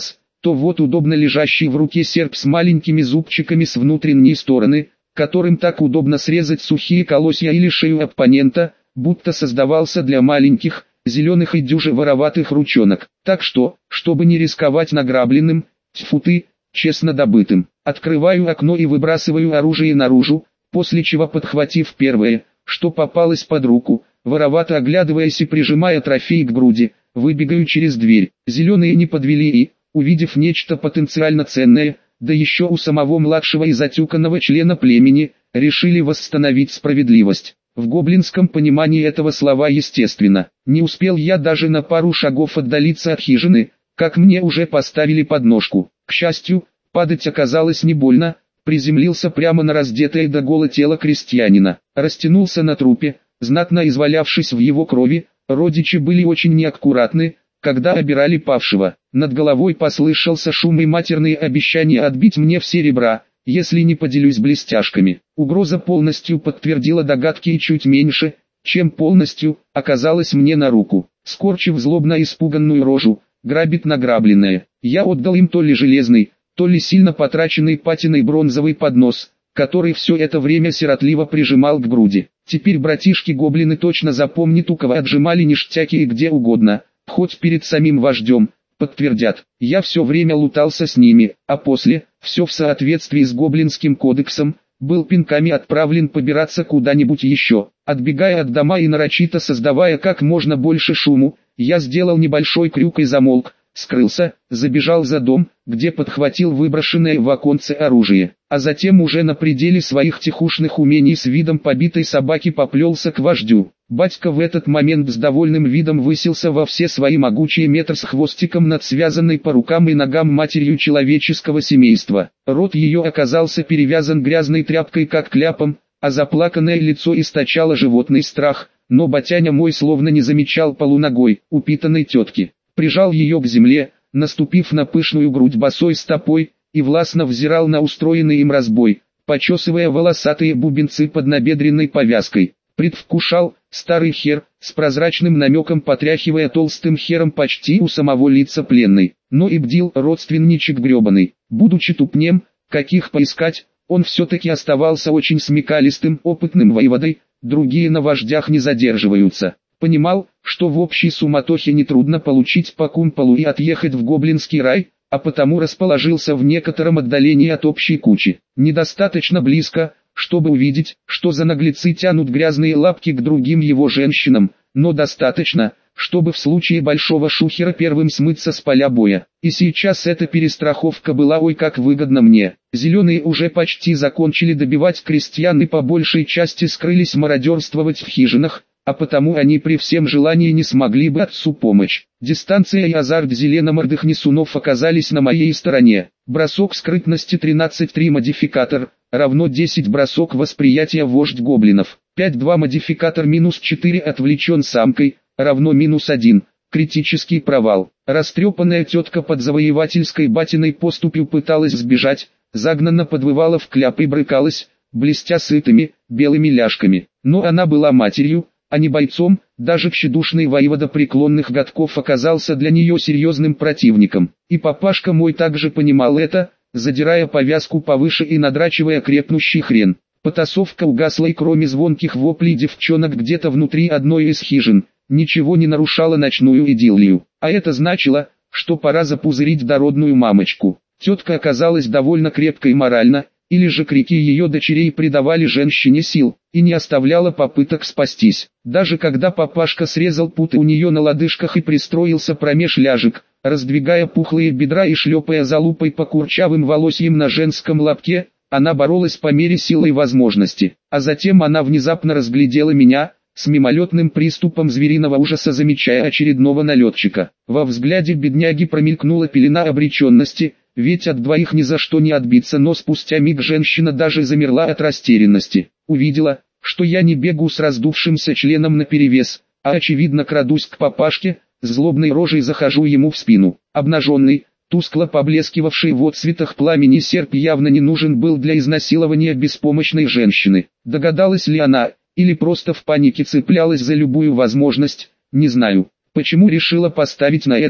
то вот удобно лежащий в руке серп с маленькими зубчиками с внутренней стороны, которым так удобно срезать сухие колосья или шею оппонента, будто создавался для маленьких, зеленых и дюже вороватых ручонок. Так что, чтобы не рисковать награбленным, тьфу ты, честно добытым, открываю окно и выбрасываю оружие наружу, после чего, подхватив первое, что попалось под руку, воровато оглядываясь и прижимая трофей к груди, выбегаю через дверь. Зеленые не подвели и, увидев нечто потенциально ценное, да еще у самого младшего и затюканного члена племени, решили восстановить справедливость. В гоблинском понимании этого слова естественно. Не успел я даже на пару шагов отдалиться от хижины, как мне уже поставили подножку. К счастью, падать оказалось не больно, приземлился прямо на раздетое до гола тело крестьянина, растянулся на трупе, знатно извалявшись в его крови. Родичи были очень неаккуратны, когда обирали павшего. Над головой послышался шум и матерные обещания отбить мне все ребра, если не поделюсь блестяшками. Угроза полностью подтвердила догадки и чуть меньше, чем полностью, оказалось мне на руку. Скорчив злобно испуганную рожу, грабит награбленное. Я отдал им то ли железный, то ли сильно потраченный патиной бронзовый поднос, который все это время сиротливо прижимал к груди. Теперь братишки-гоблины точно запомнят, у кого отжимали ништяки и где угодно, хоть перед самим вождем, подтвердят. Я все время лутался с ними, а после, все в соответствии с гоблинским кодексом, был пинками отправлен побираться куда-нибудь еще. Отбегая от дома и нарочито создавая как можно больше шуму, я сделал небольшой крюк и замолк, скрылся, забежал за дом, где подхватил выброшенное в оконце оружие, а затем уже на пределе своих тихушных умений с видом побитой собаки поплелся к вождю. Батька в этот момент с довольным видом высился во все свои могучие метр с хвостиком над связанной по рукам и ногам матерью человеческого семейства. Рот ее оказался перевязан грязной тряпкой как кляпом, а заплаканное лицо источало животный страх, но батяня мой словно не замечал полуногой, упитанной тетки. Прижал ее к земле, наступив на пышную грудь босой стопой, и властно взирал на устроенный им разбой, почесывая волосатые бубенцы под набедренной повязкой. Предвкушал, старый хер, с прозрачным намеком потряхивая толстым хером почти у самого лица пленной. Но и бдил родственничек гребаный. Будучи тупнем, каких поискать, он все-таки оставался очень смекалистым, опытным воеводой, другие на вождях не задерживаются. Понимал, что в общей суматохе нетрудно получить по кумполу и отъехать в гоблинский рай, а потому расположился в некотором отдалении от общей кучи. Недостаточно близко, чтобы увидеть, что за наглецы тянут грязные лапки к другим его женщинам, но достаточно, чтобы в случае большого шухера первым смыться с поля боя. И сейчас эта перестраховка была ой как выгодна мне. Зеленые уже почти закончили добивать крестьян и по большей части скрылись мародерствовать в хижинах, а потому они при всем желании не смогли бы отцу помочь. Дистанция и азарт зеленомордых несунов оказались на моей стороне. Бросок скрытности 13-3 модификатор, равно 10 бросок восприятия вождь гоблинов. 5-2 модификатор минус 4 отвлечен самкой, равно минус 1, критический провал. Растрепанная тетка под завоевательской батиной поступью пыталась сбежать, загнанно подвывала в кляп и брыкалась, блестя сытыми, белыми ляжками. Но она была матерью, а не бойцом, даже тщедушный воевода преклонных годков оказался для нее серьезным противником. И папашка мой также понимал это, задирая повязку повыше и надрачивая крепнущий хрен. Потасовка угасла и кроме звонких воплей девчонок где-то внутри одной из хижин, ничего не нарушало ночную идиллию. А это значило, что пора запузырить дородную мамочку. Тетка оказалась довольно крепкой морально, или же крики ее дочерей придавали женщине сил, и не оставляла попыток спастись. Даже когда папашка срезал путы у нее на лодыжках и пристроился промеж ляжек, раздвигая пухлые бедра и шлепая залупой по курчавым волосьям на женском лобке, она боролась по мере сил и возможности. А затем она внезапно разглядела меня, с мимолетным приступом звериного ужаса замечая очередного налетчика. Во взгляде бедняги промелькнула пелена обреченности, ведь от двоих ни за что не отбиться, но спустя миг женщина даже замерла от растерянности. Увидела, что я не бегу с раздувшимся членом наперевес, а очевидно крадусь к папашке, с злобной рожей захожу ему в спину. Обнаженный, тускло поблескивавший в отцветах пламени серп явно не нужен был для изнасилования беспомощной женщины. Догадалась ли она, или просто в панике цеплялась за любую возможность, не знаю. Почему решила поставить на это,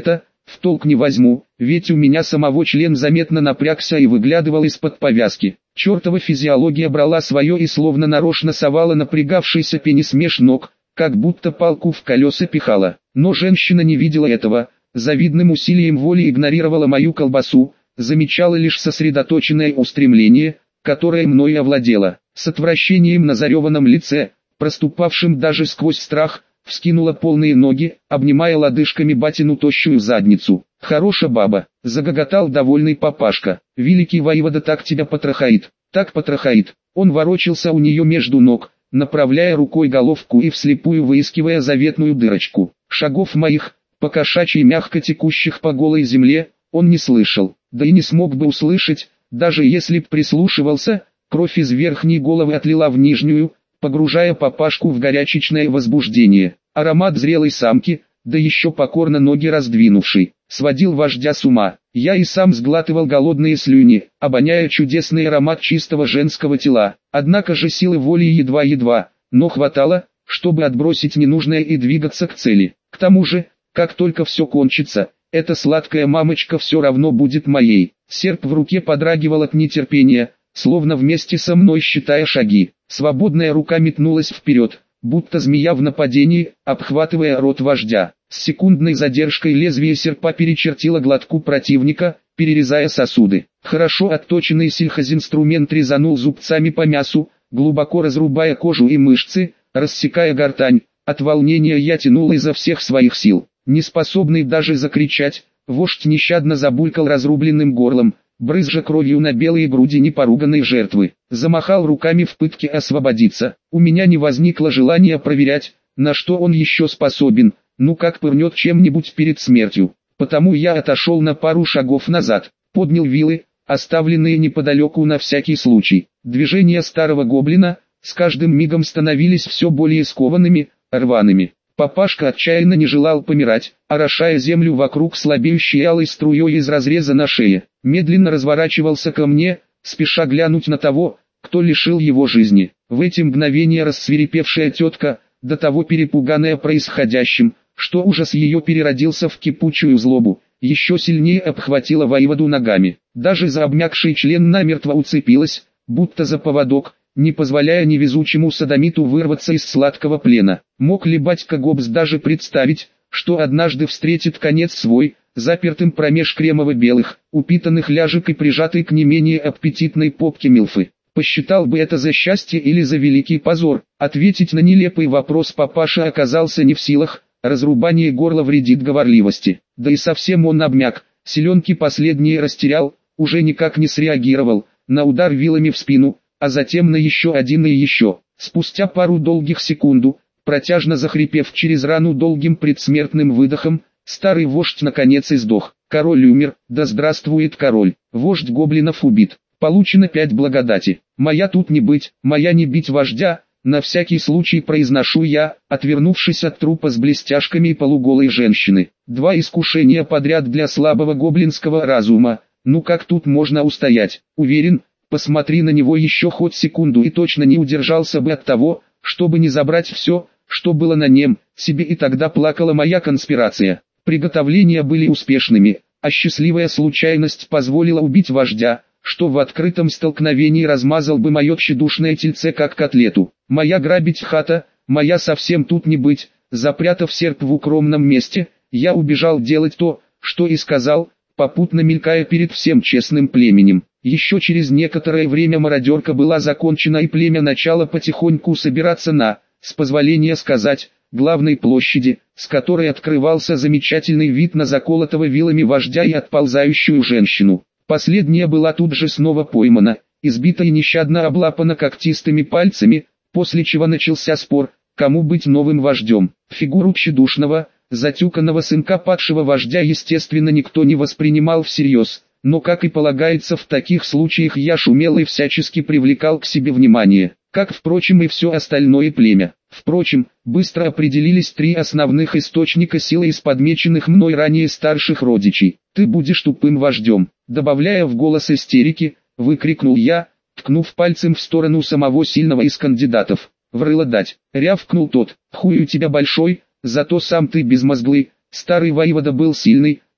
в толк не возьму, ведь у меня самого член заметно напрягся и выглядывал из-под повязки. Чертова физиология брала свое и словно нарочно совала напрягавшийся пенис меж ног, как будто палку в колеса пихала. Но женщина не видела этого, завидным усилием воли игнорировала мою колбасу, замечала лишь сосредоточенное устремление, которое мной овладело. С отвращением на зареванном лице, проступавшим даже сквозь страх, вскинула полные ноги, обнимая лодыжками батину тощую задницу. «Хороша баба», — загоготал довольный папашка. «Великий воевода так тебя потрахает, так потрахает». Он ворочался у нее между ног, направляя рукой головку и вслепую выискивая заветную дырочку. Шагов моих, по-кошачьи мягко текущих по голой земле, он не слышал, да и не смог бы услышать, даже если б прислушивался. Кровь из верхней головы отлила в нижнюю, погружая папашку в горячечное возбуждение. Аромат зрелой самки, да еще покорно ноги раздвинувший, сводил вождя с ума. Я и сам сглатывал голодные слюни, обоняя чудесный аромат чистого женского тела. Однако же силы воли едва-едва, но хватало, чтобы отбросить ненужное и двигаться к цели. К тому же, как только все кончится, эта сладкая мамочка все равно будет моей. Серп в руке подрагивал от нетерпения, словно вместе со мной считая шаги. Свободная рука метнулась вперед, будто змея в нападении, обхватывая рот вождя. С секундной задержкой лезвие серпа перечертило глотку противника, перерезая сосуды. Хорошо отточенный сельхозинструмент резанул зубцами по мясу, глубоко разрубая кожу и мышцы, рассекая гортань. От волнения я тянул изо всех своих сил. Неспособный даже закричать, вождь нещадно забулькал разрубленным горлом, брызжа кровью на белые груди непоруганной жертвы. Замахал руками в пытке освободиться. У меня не возникло желания проверять, на что он еще способен, ну как пырнет чем-нибудь перед смертью. Потому я отошел на пару шагов назад, поднял вилы, оставленные неподалеку на всякий случай. Движения старого гоблина с каждым мигом становились все более скованными, рваными. Папашка отчаянно не желал помирать, орошая землю вокруг слабеющей алой струей из разреза на шее. Медленно разворачивался ко мне, спеша глянуть на того, кто лишил его жизни. В эти мгновения рассвирепевшая тетка, до того перепуганная происходящим, что ужас ее переродился в кипучую злобу, еще сильнее обхватила воеводу ногами. Даже за обмякший член намертво уцепилась, будто за поводок, не позволяя невезучему содомиту вырваться из сладкого плена. Мог ли батька Гоббс даже представить, что однажды встретит конец свой, запертым промеж кремово-белых, упитанных ляжек и прижатой к не менее аппетитной попке милфы? Посчитал бы это за счастье или за великий позор? Ответить на нелепый вопрос папаша оказался не в силах, разрубание горла вредит говорливости. Да и совсем он обмяк, селенки последние растерял, уже никак не среагировал, на удар вилами в спину, а затем на еще один и еще. Спустя пару долгих секунд, протяжно захрипев через рану долгим предсмертным выдохом, старый вождь наконец издох. Король умер, да здравствует король. Вождь гоблинов убит. Получено 5 благодати. Моя тут не быть, моя не бить вождя, на всякий случай произношу я, отвернувшись от трупа с блестяшками и полуголой женщины. 2 искушения подряд для слабого гоблинского разума. Ну как тут можно устоять? Уверен, посмотри на него еще хоть секунду и точно не удержался бы от того, чтобы не забрать все, что было на нем, себе, и тогда плакала моя конспирация. Приготовления были успешными, а счастливая случайность позволила убить вождя, что в открытом столкновении размазал бы мое тщедушное тельце как котлету. Моя грабить хата, моя совсем тут не быть. Запрятав серп в укромном месте, я убежал делать то, что и сказал, попутно мелькая перед всем честным племенем. Еще через некоторое время мародерка была закончена и племя начало потихоньку собираться на, с позволения сказать, главной площади, с которой открывался замечательный вид на заколотого вилами вождя и отползающую женщину. Последняя была тут же снова поймана, избита и нещадно облапана когтистыми пальцами, после чего начался спор, кому быть новым вождем. Фигуру тщедушного, затюканного сынка падшего вождя естественно никто не воспринимал всерьез, но как и полагается в таких случаях я шумел и всячески привлекал к себе внимание, как впрочем и все остальное племя. Впрочем, быстро определились 3 основных источника силы из подмеченных мной ранее старших родичей. «Ты будешь тупым вождем», добавляя в голос истерики, выкрикнул я, ткнув пальцем в сторону самого сильного из кандидатов. «В рыло дать», рявкнул тот, «хуй у тебя большой, зато сам ты безмозглый». Старый воевода был сильный,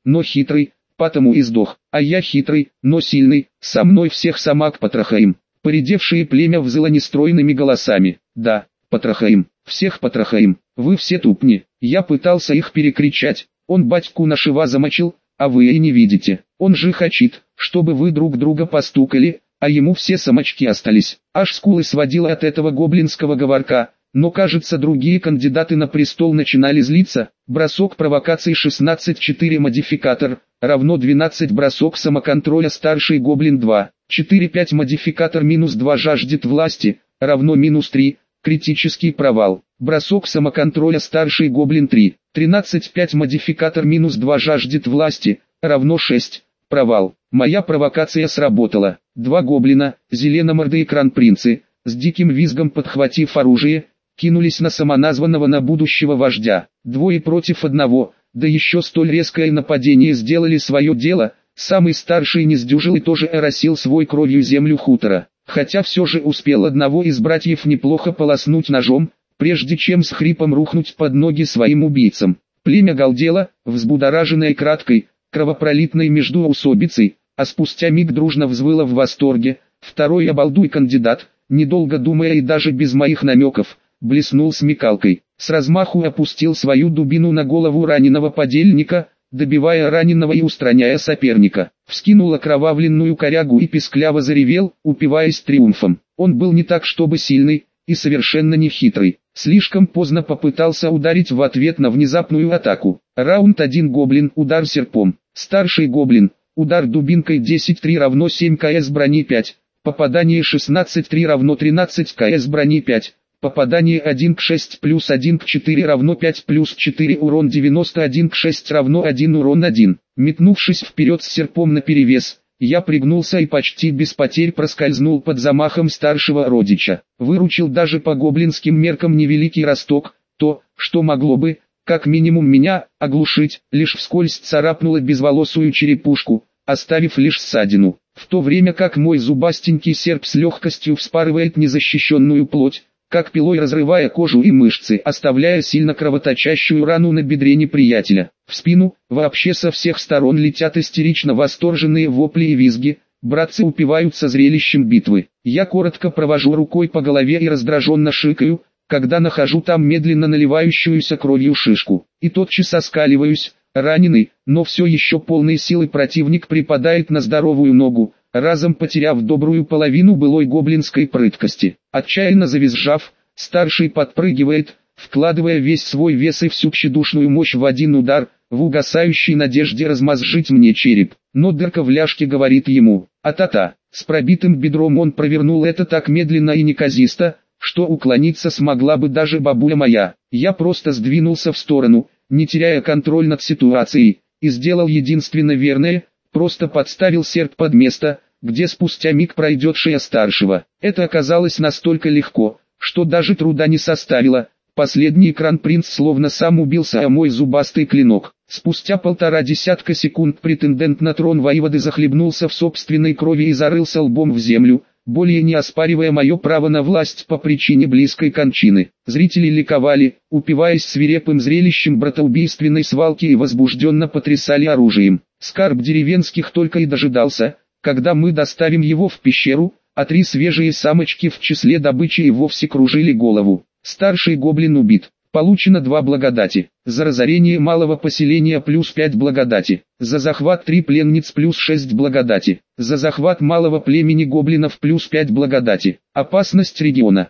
но хитрый, потому и сдох. А я хитрый, но сильный, со мной всех самак потрахаем. Поредевшие племя взыло нестройными голосами. Да, потрахаем, всех потрахаем, вы все тупни. Я пытался их перекричать, он батьку нашего замочил, а вы и не видите. Он же хочет, чтобы вы друг друга постукали, а ему все самочки остались. Аж скулы сводило от этого гоблинского говорка, но кажется другие кандидаты на престол начинали злиться. Бросок провокации 16-4 модификатор, равно 12 бросок самоконтроля старший гоблин 2, 4-5 модификатор минус 2 жаждет власти, равно минус 3, критический провал. Бросок самоконтроля старший гоблин 3, 13-5 модификатор минус 2 жаждет власти, равно 6, провал. Моя провокация сработала. Два гоблина, зеленомордые кронпринцы, с диким визгом подхватив оружие, кинулись на самоназванного на будущего вождя. Двое против одного, да еще столь резкое нападение сделали свое дело. Самый старший не сдюжил и тоже оросил свой кровью землю хутора. Хотя все же успел одного из братьев неплохо полоснуть ножом, прежде чем с хрипом рухнуть под ноги своим убийцам. Племя галдело, взбудораженное краткой, кровопролитной междоусобицей, а спустя миг дружно взвыло в восторге. Второй обалдуй кандидат, недолго думая и даже без моих намеков, блеснул смекалкой, с размаху опустил свою дубину на голову раненого подельника, добивая раненого и устраняя соперника, вскинул окровавленную корягу и пискляво заревел, упиваясь триумфом. Он был не так чтобы сильный, и совершенно не хитрый, слишком поздно попытался ударить в ответ на внезапную атаку. Раунд 1 гоблин, удар серпом, старший гоблин, удар дубинкой 10-3 равно 7 кс брони 5, попадание 16-3 равно 13 кс брони 5. Попадание 1 к 6 плюс 1 к 4 равно 5 плюс 4 урон 91 к 6 равно 1 урон 1. Метнувшись вперед с серпом наперевес, я пригнулся и почти без потерь проскользнул под замахом старшего родича. Выручил даже по гоблинским меркам невеликий росток, то, что могло бы, как минимум меня, оглушить, лишь вскользь царапнуло безволосую черепушку, оставив лишь ссадину. В то время как мой зубастенький серп с легкостью вспарывает незащищенную плоть, как пилой разрывая кожу и мышцы, оставляя сильно кровоточащую рану на бедре неприятеля. В спину, вообще со всех сторон летят истерично восторженные вопли и визги, братцы упиваются зрелищем битвы. Я коротко провожу рукой по голове и раздраженно шикаю, когда нахожу там медленно наливающуюся кровью шишку. И тотчас оскаливаюсь, раненый, но все еще полной силы противник припадает на здоровую ногу, разом потеряв добрую половину былой гоблинской прыткости. Отчаянно завизжав, старший подпрыгивает, вкладывая весь свой вес и всю тщедушную мощь в один удар, в угасающей надежде размозжить мне череп. Но дырка в ляжке говорит ему: а-та-та. С пробитым бедром он провернул это так медленно и неказисто, что уклониться смогла бы даже бабуля моя. Я просто сдвинулся в сторону, не теряя контроль над ситуацией, и сделал единственно верное, просто подставил серп под место, где спустя миг пройдет шея старшего. Это оказалось настолько легко, что даже труда не составило. Последний кронпринц словно сам убился о мой зубастый клинок. Спустя 1,5 десятка секунд претендент на трон воеводы захлебнулся в собственной крови и зарылся лбом в землю, более не оспаривая мое право на власть по причине близкой кончины. Зрители ликовали, упиваясь свирепым зрелищем братоубийственной свалки и возбужденно потрясали оружием. Скарб деревенских только и дожидался, когда мы доставим его в пещеру, а 3 свежие самочки в числе добычи и вовсе кружили голову. Старший гоблин убит. Получено 2 благодати. За разорение малого поселения плюс 5 благодати. За захват 3 пленниц плюс 6 благодати. За захват малого племени гоблинов плюс 5 благодати. Опасность региона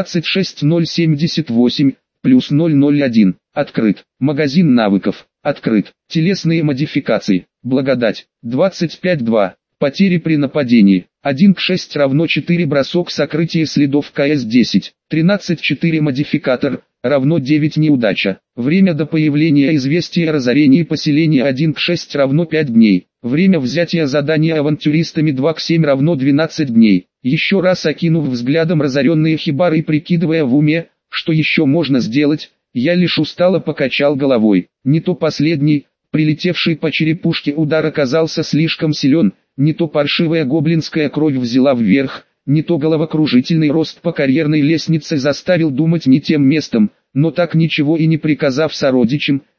26078 плюс 001. Открыт. Магазин навыков. Открыт. Телесные модификации. Благодать 25-2. Потери при нападении. 1 к 6 равно 4 бросок сокрытия следов КС-10. 13-4 модификатор, равно 9 неудача. Время до появления известия о разорении поселения 1 к 6 равно 5 дней. Время взятия задания авантюристами 2 к 7 равно 12 дней. Еще раз окинув взглядом разоренные хибары и прикидывая в уме, что еще можно сделать, я лишь устало покачал головой. Не то последний, прилетевший по черепушке удар оказался слишком силен, не то паршивая гоблинская кровь взяла вверх, не то головокружительный рост по карьерной лестнице заставил думать не тем местом, но так ничего и не приказав сородичам,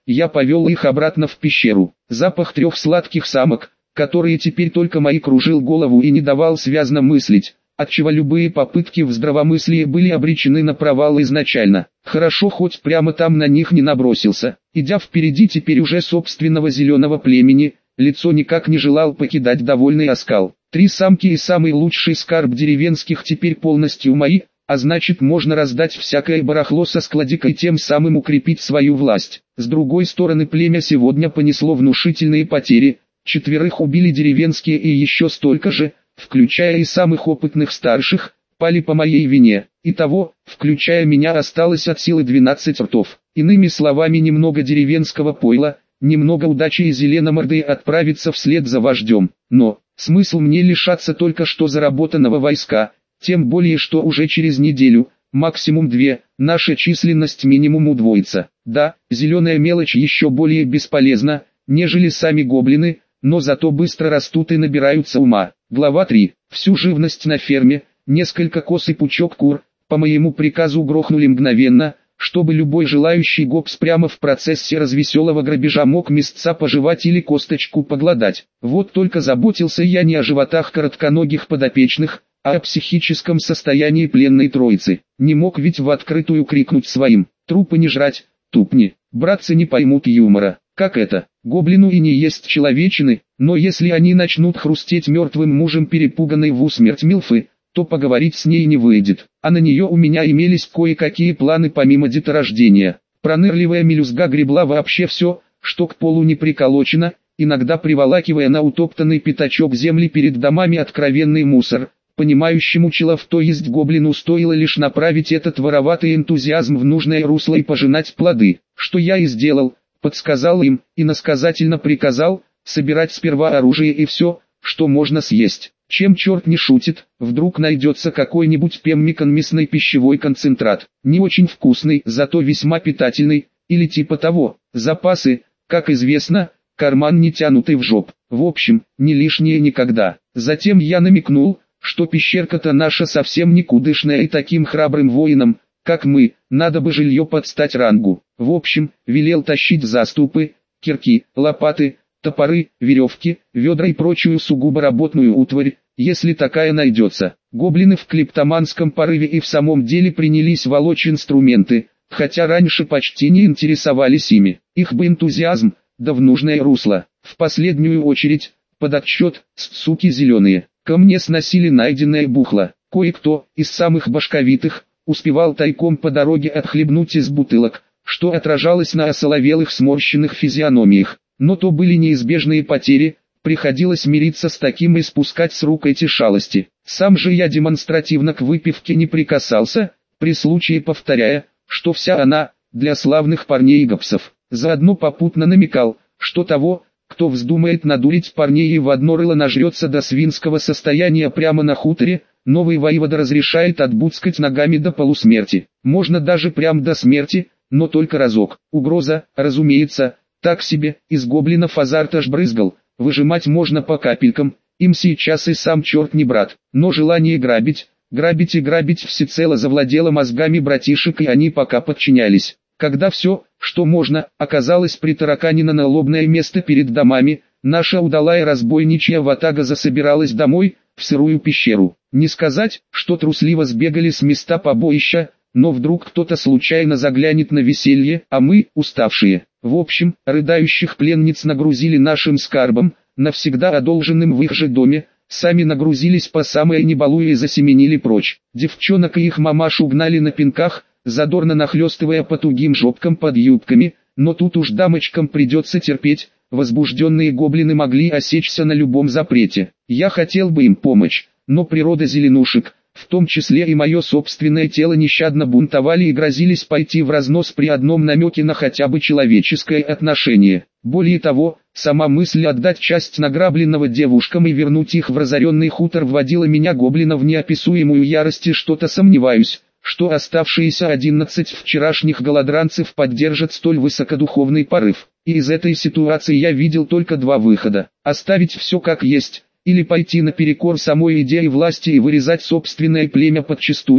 я повел их обратно в пещеру. Запах 3 сладких самок, которые теперь только мои, кружил голову и не давал связно мыслить, отчего любые попытки в здравомыслии были обречены на провал изначально. Хорошо, хоть прямо там на них не набросился. Идя впереди теперь уже собственного зеленого племени, лицо никак не желал покидать довольный оскал. 3 самки и самый лучший скарб деревенских теперь полностью мои, а значит, можно раздать всякое барахло со складика и тем самым укрепить свою власть. С другой стороны, племя сегодня понесло внушительные потери, 4 убили деревенские и еще столько же, включая и самых опытных старших, пали по моей вине. Итого, включая меня, осталось от силы 12 ртов. Иными словами, немного деревенского пойла, немного удачи и зеленомордые отправиться вслед за вождем. Но, смысл мне лишаться только что заработанного войска, тем более что уже через неделю, максимум 2, наша численность минимум удвоится. Да, зеленая мелочь еще более бесполезна, нежели сами гоблины, но зато быстро растут и набираются ума. Глава 3. Всю живность на ферме, несколько коз и пучок кур, по моему приказу грохнули мгновенно, чтобы любой желающий гопс прямо в процессе развеселого грабежа мог мясца пожевать или косточку поглодать. Вот только заботился я не о животах коротконогих подопечных, а о психическом состоянии пленной троицы. Не мог ведь в открытую крикнуть своим: «Трупы не жрать, тупни». Братцы не поймут юмора. Как это? Гоблину и не есть человечины, но если они начнут хрустеть мертвым мужем перепуганной в усмерть милфы, то поговорить с ней не выйдет. А на нее у меня имелись кое-какие планы помимо деторождения. Пронырливая мелюзга гребла вообще все, что к полу не приколочено, иногда приволакивая на утоптанный пятачок земли перед домами откровенный мусор. Понимающему челов, то есть гоблину, стоило лишь направить этот вороватый энтузиазм в нужное русло и пожинать плоды, что я и сделал. Подсказал им, и насказательно приказал, собирать сперва оружие и все, что можно съесть. Чем черт не шутит, вдруг найдется какой-нибудь пеммикон мясной пищевой концентрат, не очень вкусный, зато весьма питательный, или типа того. Запасы, как известно, карман не тянутый в жоп. В общем, не лишнее никогда. Затем я намекнул, что пещерка-то наша совсем никудышная, и таким храбрым воинам, как мы, надо бы жилье под стать рангу. В общем, велел тащить заступы, кирки, лопаты, топоры, веревки, ведра и прочую сугубо работную утварь, если такая найдется. Гоблины в клептоманском порыве и в самом деле принялись волочь инструменты, хотя раньше почти не интересовались ими. Их бы энтузиазм, да в нужное русло. В последнюю очередь, под отчет, суки зеленые, ко мне сносили найденное бухло. Кое-кто, из самых башковитых, успевал тайком по дороге отхлебнуть из бутылок, что отражалось на осоловелых сморщенных физиономиях. Но то были неизбежные потери, приходилось мириться с таким и спускать с рук эти шалости. Сам же я демонстративно к выпивке не прикасался, при случае повторяя, что вся она, для славных парней и гопсов. Заодно попутно намекал, что того, кто вздумает надурить парней и в одно рыло нажрется до свинского состояния прямо на хуторе, новый воевода разрешает отбуцкать ногами до полусмерти. Можно даже прям до смерти, но только разок. Угроза, разумеется, так себе, из гоблинов азарт аж брызгал, выжимать можно по капелькам, им сейчас и сам черт не брат. Но желание грабить и грабить всецело завладело мозгами братишек, и они пока подчинялись. Когда все, что можно, оказалось притараканено на лобное место перед домами, наша удалая разбойничья ватага засобиралась домой, в сырую пещеру. Не сказать, что трусливо сбегали с места побоища, но вдруг кто-то случайно заглянет на веселье, а мы, уставшие. В общем, рыдающих пленниц нагрузили нашим скарбом, навсегда одолженным в их же доме, сами нагрузились по самое не балуя и засеменили прочь. Девчонок и их мамаш угнали на пинках, задорно нахлестывая по тугим жопкам под юбками, но тут уж дамочкам придется терпеть, возбужденные гоблины могли осечься на любом запрете. Я хотел бы им помочь, но природа зеленушек, в том числе и мое собственное тело, нещадно бунтовали и грозились пойти в разнос при одном намеке на хотя бы человеческое отношение. Более того, сама мысль отдать часть награбленного девушкам и вернуть их в разоренный хутор вводила меня, гоблина, в неописуемую ярость, и что-то сомневаюсь, что оставшиеся 11 вчерашних голодранцев поддержат столь высокодуховный порыв. И из этой ситуации я видел только два выхода: оставить все как есть, или пойти наперекор самой идее власти и вырезать собственное племя подчистую,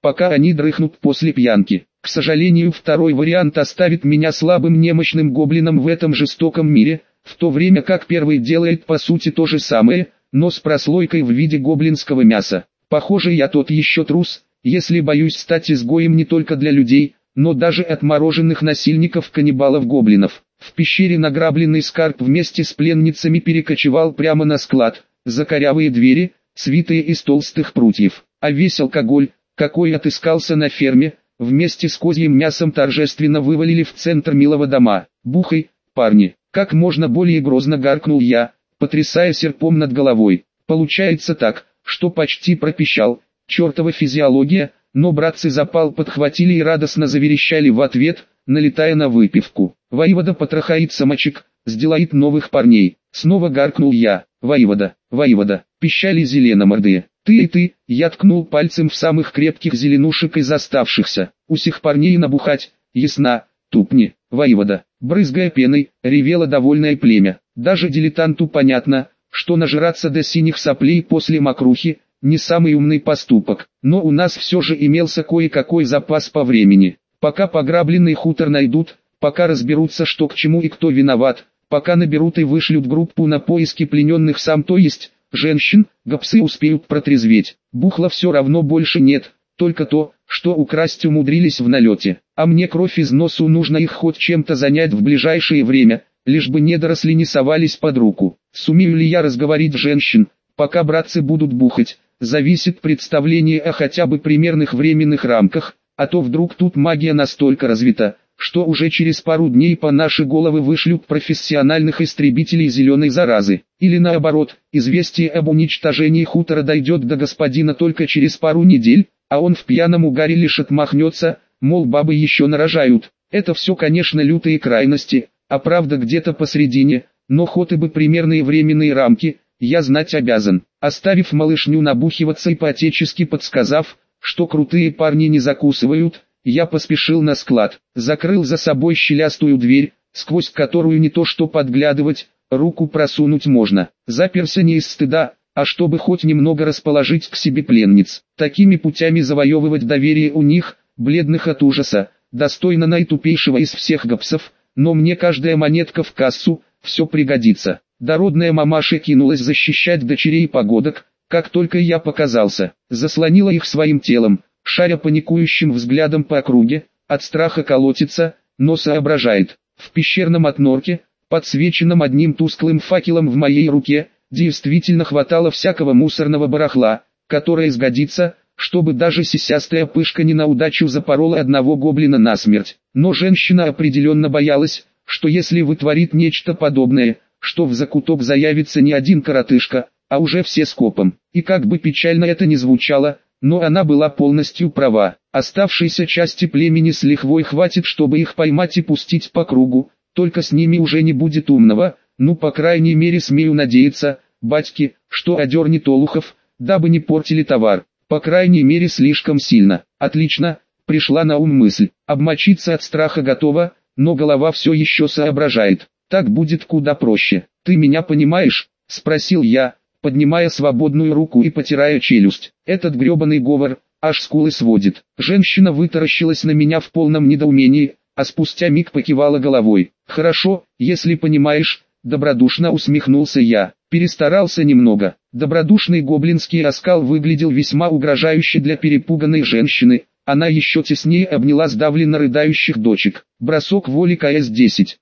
пока они дрыхнут после пьянки. К сожалению, второй вариант оставит меня слабым немощным гоблином в этом жестоком мире, в то время как первый делает по сути то же самое, но с прослойкой в виде гоблинского мяса. Похоже, я тот еще трус, если боюсь стать изгоем не только для людей, но даже отмороженных насильников-каннибалов-гоблинов. В пещере награбленный скарб вместе с пленницами перекочевал прямо на склад, за корявые двери, свитые из толстых прутьев. А весь алкоголь, какой отыскался на ферме, вместе с козьим мясом торжественно вывалили в центр милого дома. «Бухай, парни!» Как можно более грозно гаркнул я, потрясая серпом над головой. Получается так, что почти пропищал, чертова физиология, но братцы запал подхватили и радостно заверещали в ответ, налетая на выпивку. «Воевода потрахает самочек, сделает новых парней!» Снова гаркнул я. «Воевода, воевода!» Пищали зеленомордые. «Ты и ты!» Я ткнул пальцем в самых крепких зеленушек из оставшихся. «У сих парней набухать, ясна, тупни!» «Воевода!» Брызгая пеной, ревело довольное племя. Даже дилетанту понятно, что нажраться до синих соплей после мокрухи – не самый умный поступок. Но у нас все же имелся кое-какой запас по времени. Пока пограбленный хутор найдут, пока разберутся, что к чему и кто виноват, пока наберут и вышлют группу на поиски плененных то есть женщин, гопсы успеют протрезветь. Бухла все равно больше нет, только то, что украсть умудрились в налете. А мне кровь из носу, нужно их хоть чем-то занять в ближайшее время, лишь бы недоросли не совались под руку. Сумею ли я разговорить женщин, пока братцы будут бухать, зависит представление о хотя бы примерных временных рамках, а то вдруг тут магия настолько развита, что уже через пару дней по наши головы вышлют профессиональных истребителей зеленой заразы. Или наоборот, известие об уничтожении хутора дойдет до господина только через пару недель, а он в пьяном угаре лишь отмахнется, мол, бабы еще нарожают. Это все, конечно, лютые крайности, а правда где-то посредине, но хоть бы примерные временные рамки, я знать обязан. Оставив малышню набухиваться и по-отечески подсказав, что крутые парни не закусывают, я поспешил на склад, закрыл за собой щелястую дверь, сквозь которую не то что подглядывать, руку просунуть можно. Заперся не из стыда, а чтобы хоть немного расположить к себе пленниц. Такими путями завоевывать доверие у них, бледных от ужаса, достойно наитупейшего из всех гопсов, но мне каждая монетка в кассу, все пригодится. Дородная мамаша кинулась защищать дочерей погодок, как только я показался, заслонила их своим телом, шаря паникующим взглядом по округе, от страха колотится, но соображает. В пещерном отнорке, подсвеченном одним тусклым факелом в моей руке, действительно хватало всякого мусорного барахла, которое сгодится, чтобы даже сисястая пышка не на удачу запорола одного гоблина насмерть. Но женщина определенно боялась, что если вытворит нечто подобное, что в закуток заявится не один коротышка, а уже все скопом. И как бы печально это ни звучало, но она была полностью права. Оставшейся части племени с лихвой хватит, чтобы их поймать и пустить по кругу, только с ними уже не будет умного, ну по крайней мере смею надеяться, батьки, что одернет олухов, дабы не портили товар, по крайней мере слишком сильно. Отлично, пришла на ум мысль, обмочиться от страха готова, но голова все еще соображает. Так будет куда проще. «Ты меня понимаешь?» – спросил я, поднимая свободную руку и потирая челюсть. Этот гребаный говор, аж скулы сводит. Женщина вытаращилась на меня в полном недоумении, а спустя миг покивала головой. «Хорошо, если понимаешь», – добродушно усмехнулся я. Перестарался немного. Добродушный гоблинский оскал выглядел весьма угрожающе для перепуганной женщины. Она еще теснее обняла сдавленно рыдающих дочек. Бросок воли КС-10.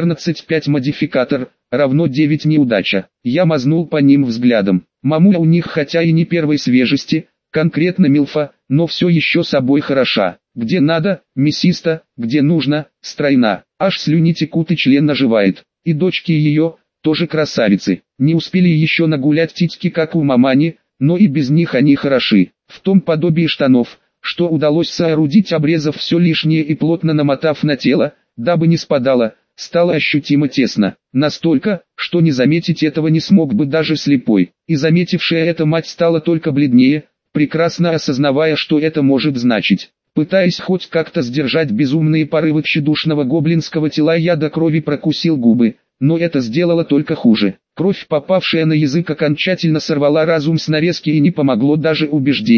14-5 модификатор, равно 9 неудача. Я мазнул по ним взглядом. Мамуля у них хотя и не первой свежести, конкретно милфа, но все еще собой хороша. Где надо, мясиста, где нужно, стройна. Аж слюни текут и член наживает. И дочки ее, тоже красавицы. Не успели еще нагулять титьки как у мамани, но и без них они хороши. В том подобии штанов, что удалось соорудить, обрезав все лишнее и плотно намотав на тело, дабы не спадало, стало ощутимо тесно. Настолько, что не заметить этого не смог бы даже слепой. И заметившая это мать стала только бледнее, прекрасно осознавая, что это может значить. Пытаясь хоть как-то сдержать безумные порывы тщедушного гоблинского тела, я до крови прокусил губы, но это сделало только хуже. Кровь, попавшая на язык, окончательно сорвала разум с нарезки, и не помогло даже убеждение,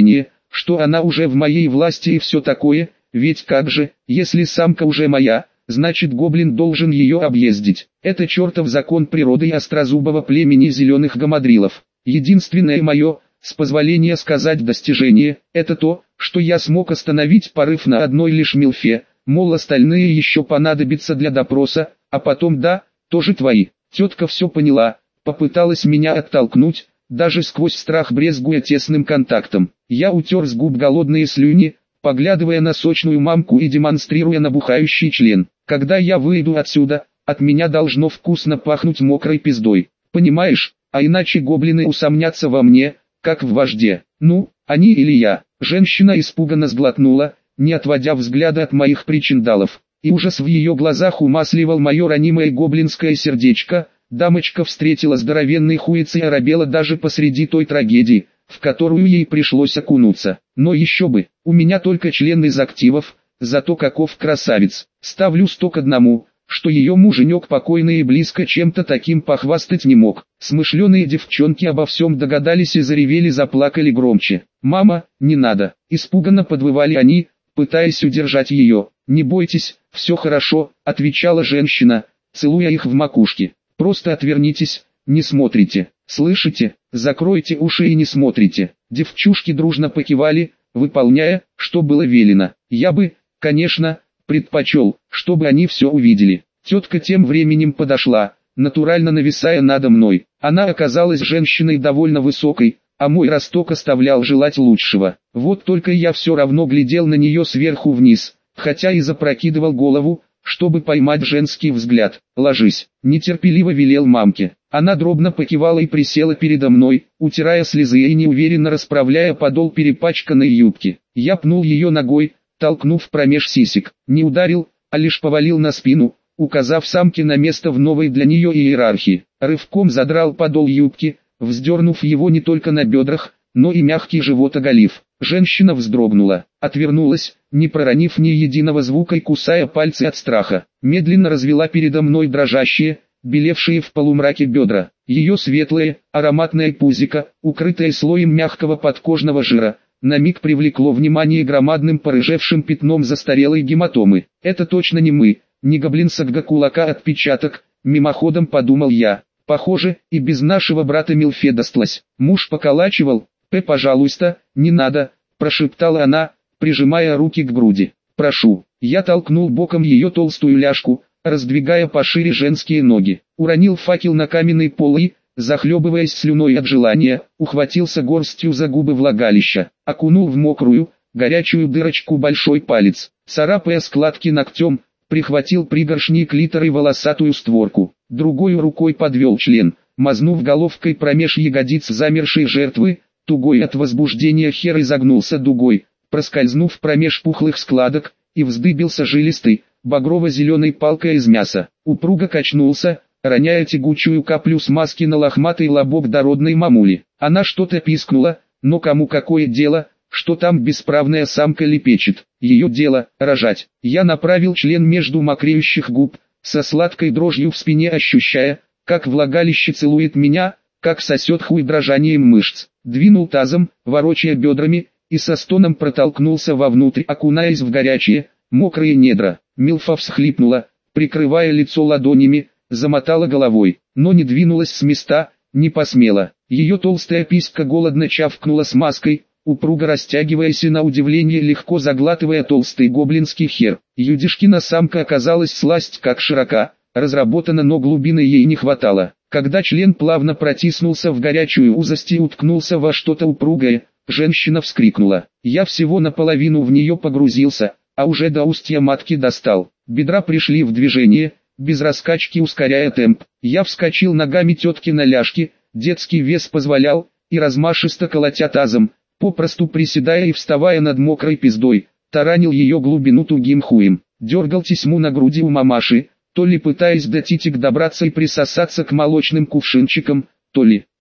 что она уже в моей власти и все такое, ведь как же, если самка уже моя, значит гоблин должен ее объездить. Это чертов закон природы и острозубого племени зеленых гамадрилов. Единственное мое, с позволения сказать, достижение, это то, что я смог остановить порыв на одной лишь милфе, мол остальные еще понадобятся для допроса, а потом да, тоже твои. Тетка все поняла, попыталась меня оттолкнуть, даже сквозь страх брезгуя тесным контактом. Я утер с губ голодные слюни, поглядывая на сочную мамку и демонстрируя набухающий член. Когда я выйду отсюда, от меня должно вкусно пахнуть мокрой пиздой. Понимаешь, а иначе гоблины усомнятся во мне, как в вожде. Ну, они или я. Женщина испуганно сглотнула, не отводя взгляда от моих причиндалов. И ужас в ее глазах умасливал мое ранимое гоблинское сердечко. Дамочка встретила здоровенный хуец и оробела даже посреди той трагедии, в которую ей пришлось окунуться. Но еще бы, у меня только член из активов, зато каков красавец. Ставлю 100-1, что ее муженек покойный и близко чем-то таким похвастать не мог. Смышленые девчонки обо всем догадались и заревели, заплакали громче. «Мама, не надо!» Испуганно подвывали они, пытаясь удержать ее. «Не бойтесь, все хорошо», отвечала женщина, целуя их в макушке. «Просто отвернитесь, не смотрите, слышите, закройте уши и не смотрите». Девчушки дружно покивали, выполняя, что было велено. Я бы, конечно, предпочел, чтобы они все увидели. Тетка тем временем подошла, натурально нависая надо мной. Она оказалась женщиной довольно высокой, а мой росток оставлял желать лучшего. Вот только я все равно глядел на нее сверху вниз, хотя и запрокидывал голову, чтобы поймать женский взгляд. «Ложись», — нетерпеливо велел мамке. Она дробно покивала и присела передо мной, утирая слезы и неуверенно расправляя подол перепачканной юбки. Я пнул ее ногой, толкнув промеж сисек. Не ударил, а лишь повалил на спину, указав самке на место в новой для нее иерархии. Рывком задрал подол юбки, вздернув его не только на бедрах, но и мягкий живот оголив. Женщина вздрогнула, отвернулась, не проронив ни единого звука и кусая пальцы от страха. Медленно развела передо мной дрожащие, белевшие в полумраке бедра. Ее светлое, ароматное пузико, укрытое слоем мягкого подкожного жира, на миг привлекло внимание громадным порыжевшим пятном застарелой гематомы. «Это точно не мы, не гоблин Сагга-кулака отпечаток», мимоходом подумал я. Похоже, и без нашего брата Милфе досталось. Муж поколачивал. «Пожалуйста, не надо», прошептала она, прижимая руки к груди. «Прошу». Я толкнул боком ее толстую ляжку, раздвигая пошире женские ноги. Уронил факел на каменный пол и, захлебываясь слюной от желания, ухватился горстью за губы влагалища. Окунул в мокрую, горячую дырочку большой палец. Царапая складки ногтем, прихватил пригоршни клитора и волосатую створку. Другой рукой подвел член, мазнув головкой промеж ягодиц замершей жертвы. Тугой от возбуждения хер изогнулся дугой, проскользнув промеж пухлых складок, и вздыбился жилистой, багрово-зеленой палкой из мяса. Упруго качнулся, роняя тягучую каплю смазки на лохматый лобок дородной мамули. Она что-то пискнула, но кому какое дело, что там бесправная самка лепечет. Ее дело – рожать. Я направил член между мокреющих губ, со сладкой дрожью в спине ощущая, как влагалище целует меня, как сосет хуй дрожанием мышц. Двинул тазом, ворочая бедрами, и со стоном протолкнулся вовнутрь, окунаясь в горячие, мокрые недра. Милфа всхлипнула, прикрывая лицо ладонями, замотала головой, но не двинулась с места, не посмела. Ее толстая писька голодно чавкнула смазкой, упруго растягиваясь и на удивление легко заглатывая толстый гоблинский хер. Юдишкина самка оказалась сласть как широка, разработана, но глубины ей не хватало. Когда член плавно протиснулся в горячую узость и уткнулся во что-то упругое, женщина вскрикнула. Я всего наполовину в нее погрузился, а уже до устья матки достал. Бедра пришли в движение, без раскачки ускоряя темп. Я вскочил ногами тетки на ляжки, детский вес позволял, и размашисто колотя тазом, попросту приседая и вставая над мокрой пиздой, таранил ее глубину тугим хуем. Дергал тесьму на груди у мамаши, то ли пытаясь до титик добраться и присосаться к молочным кувшинчикам, то ли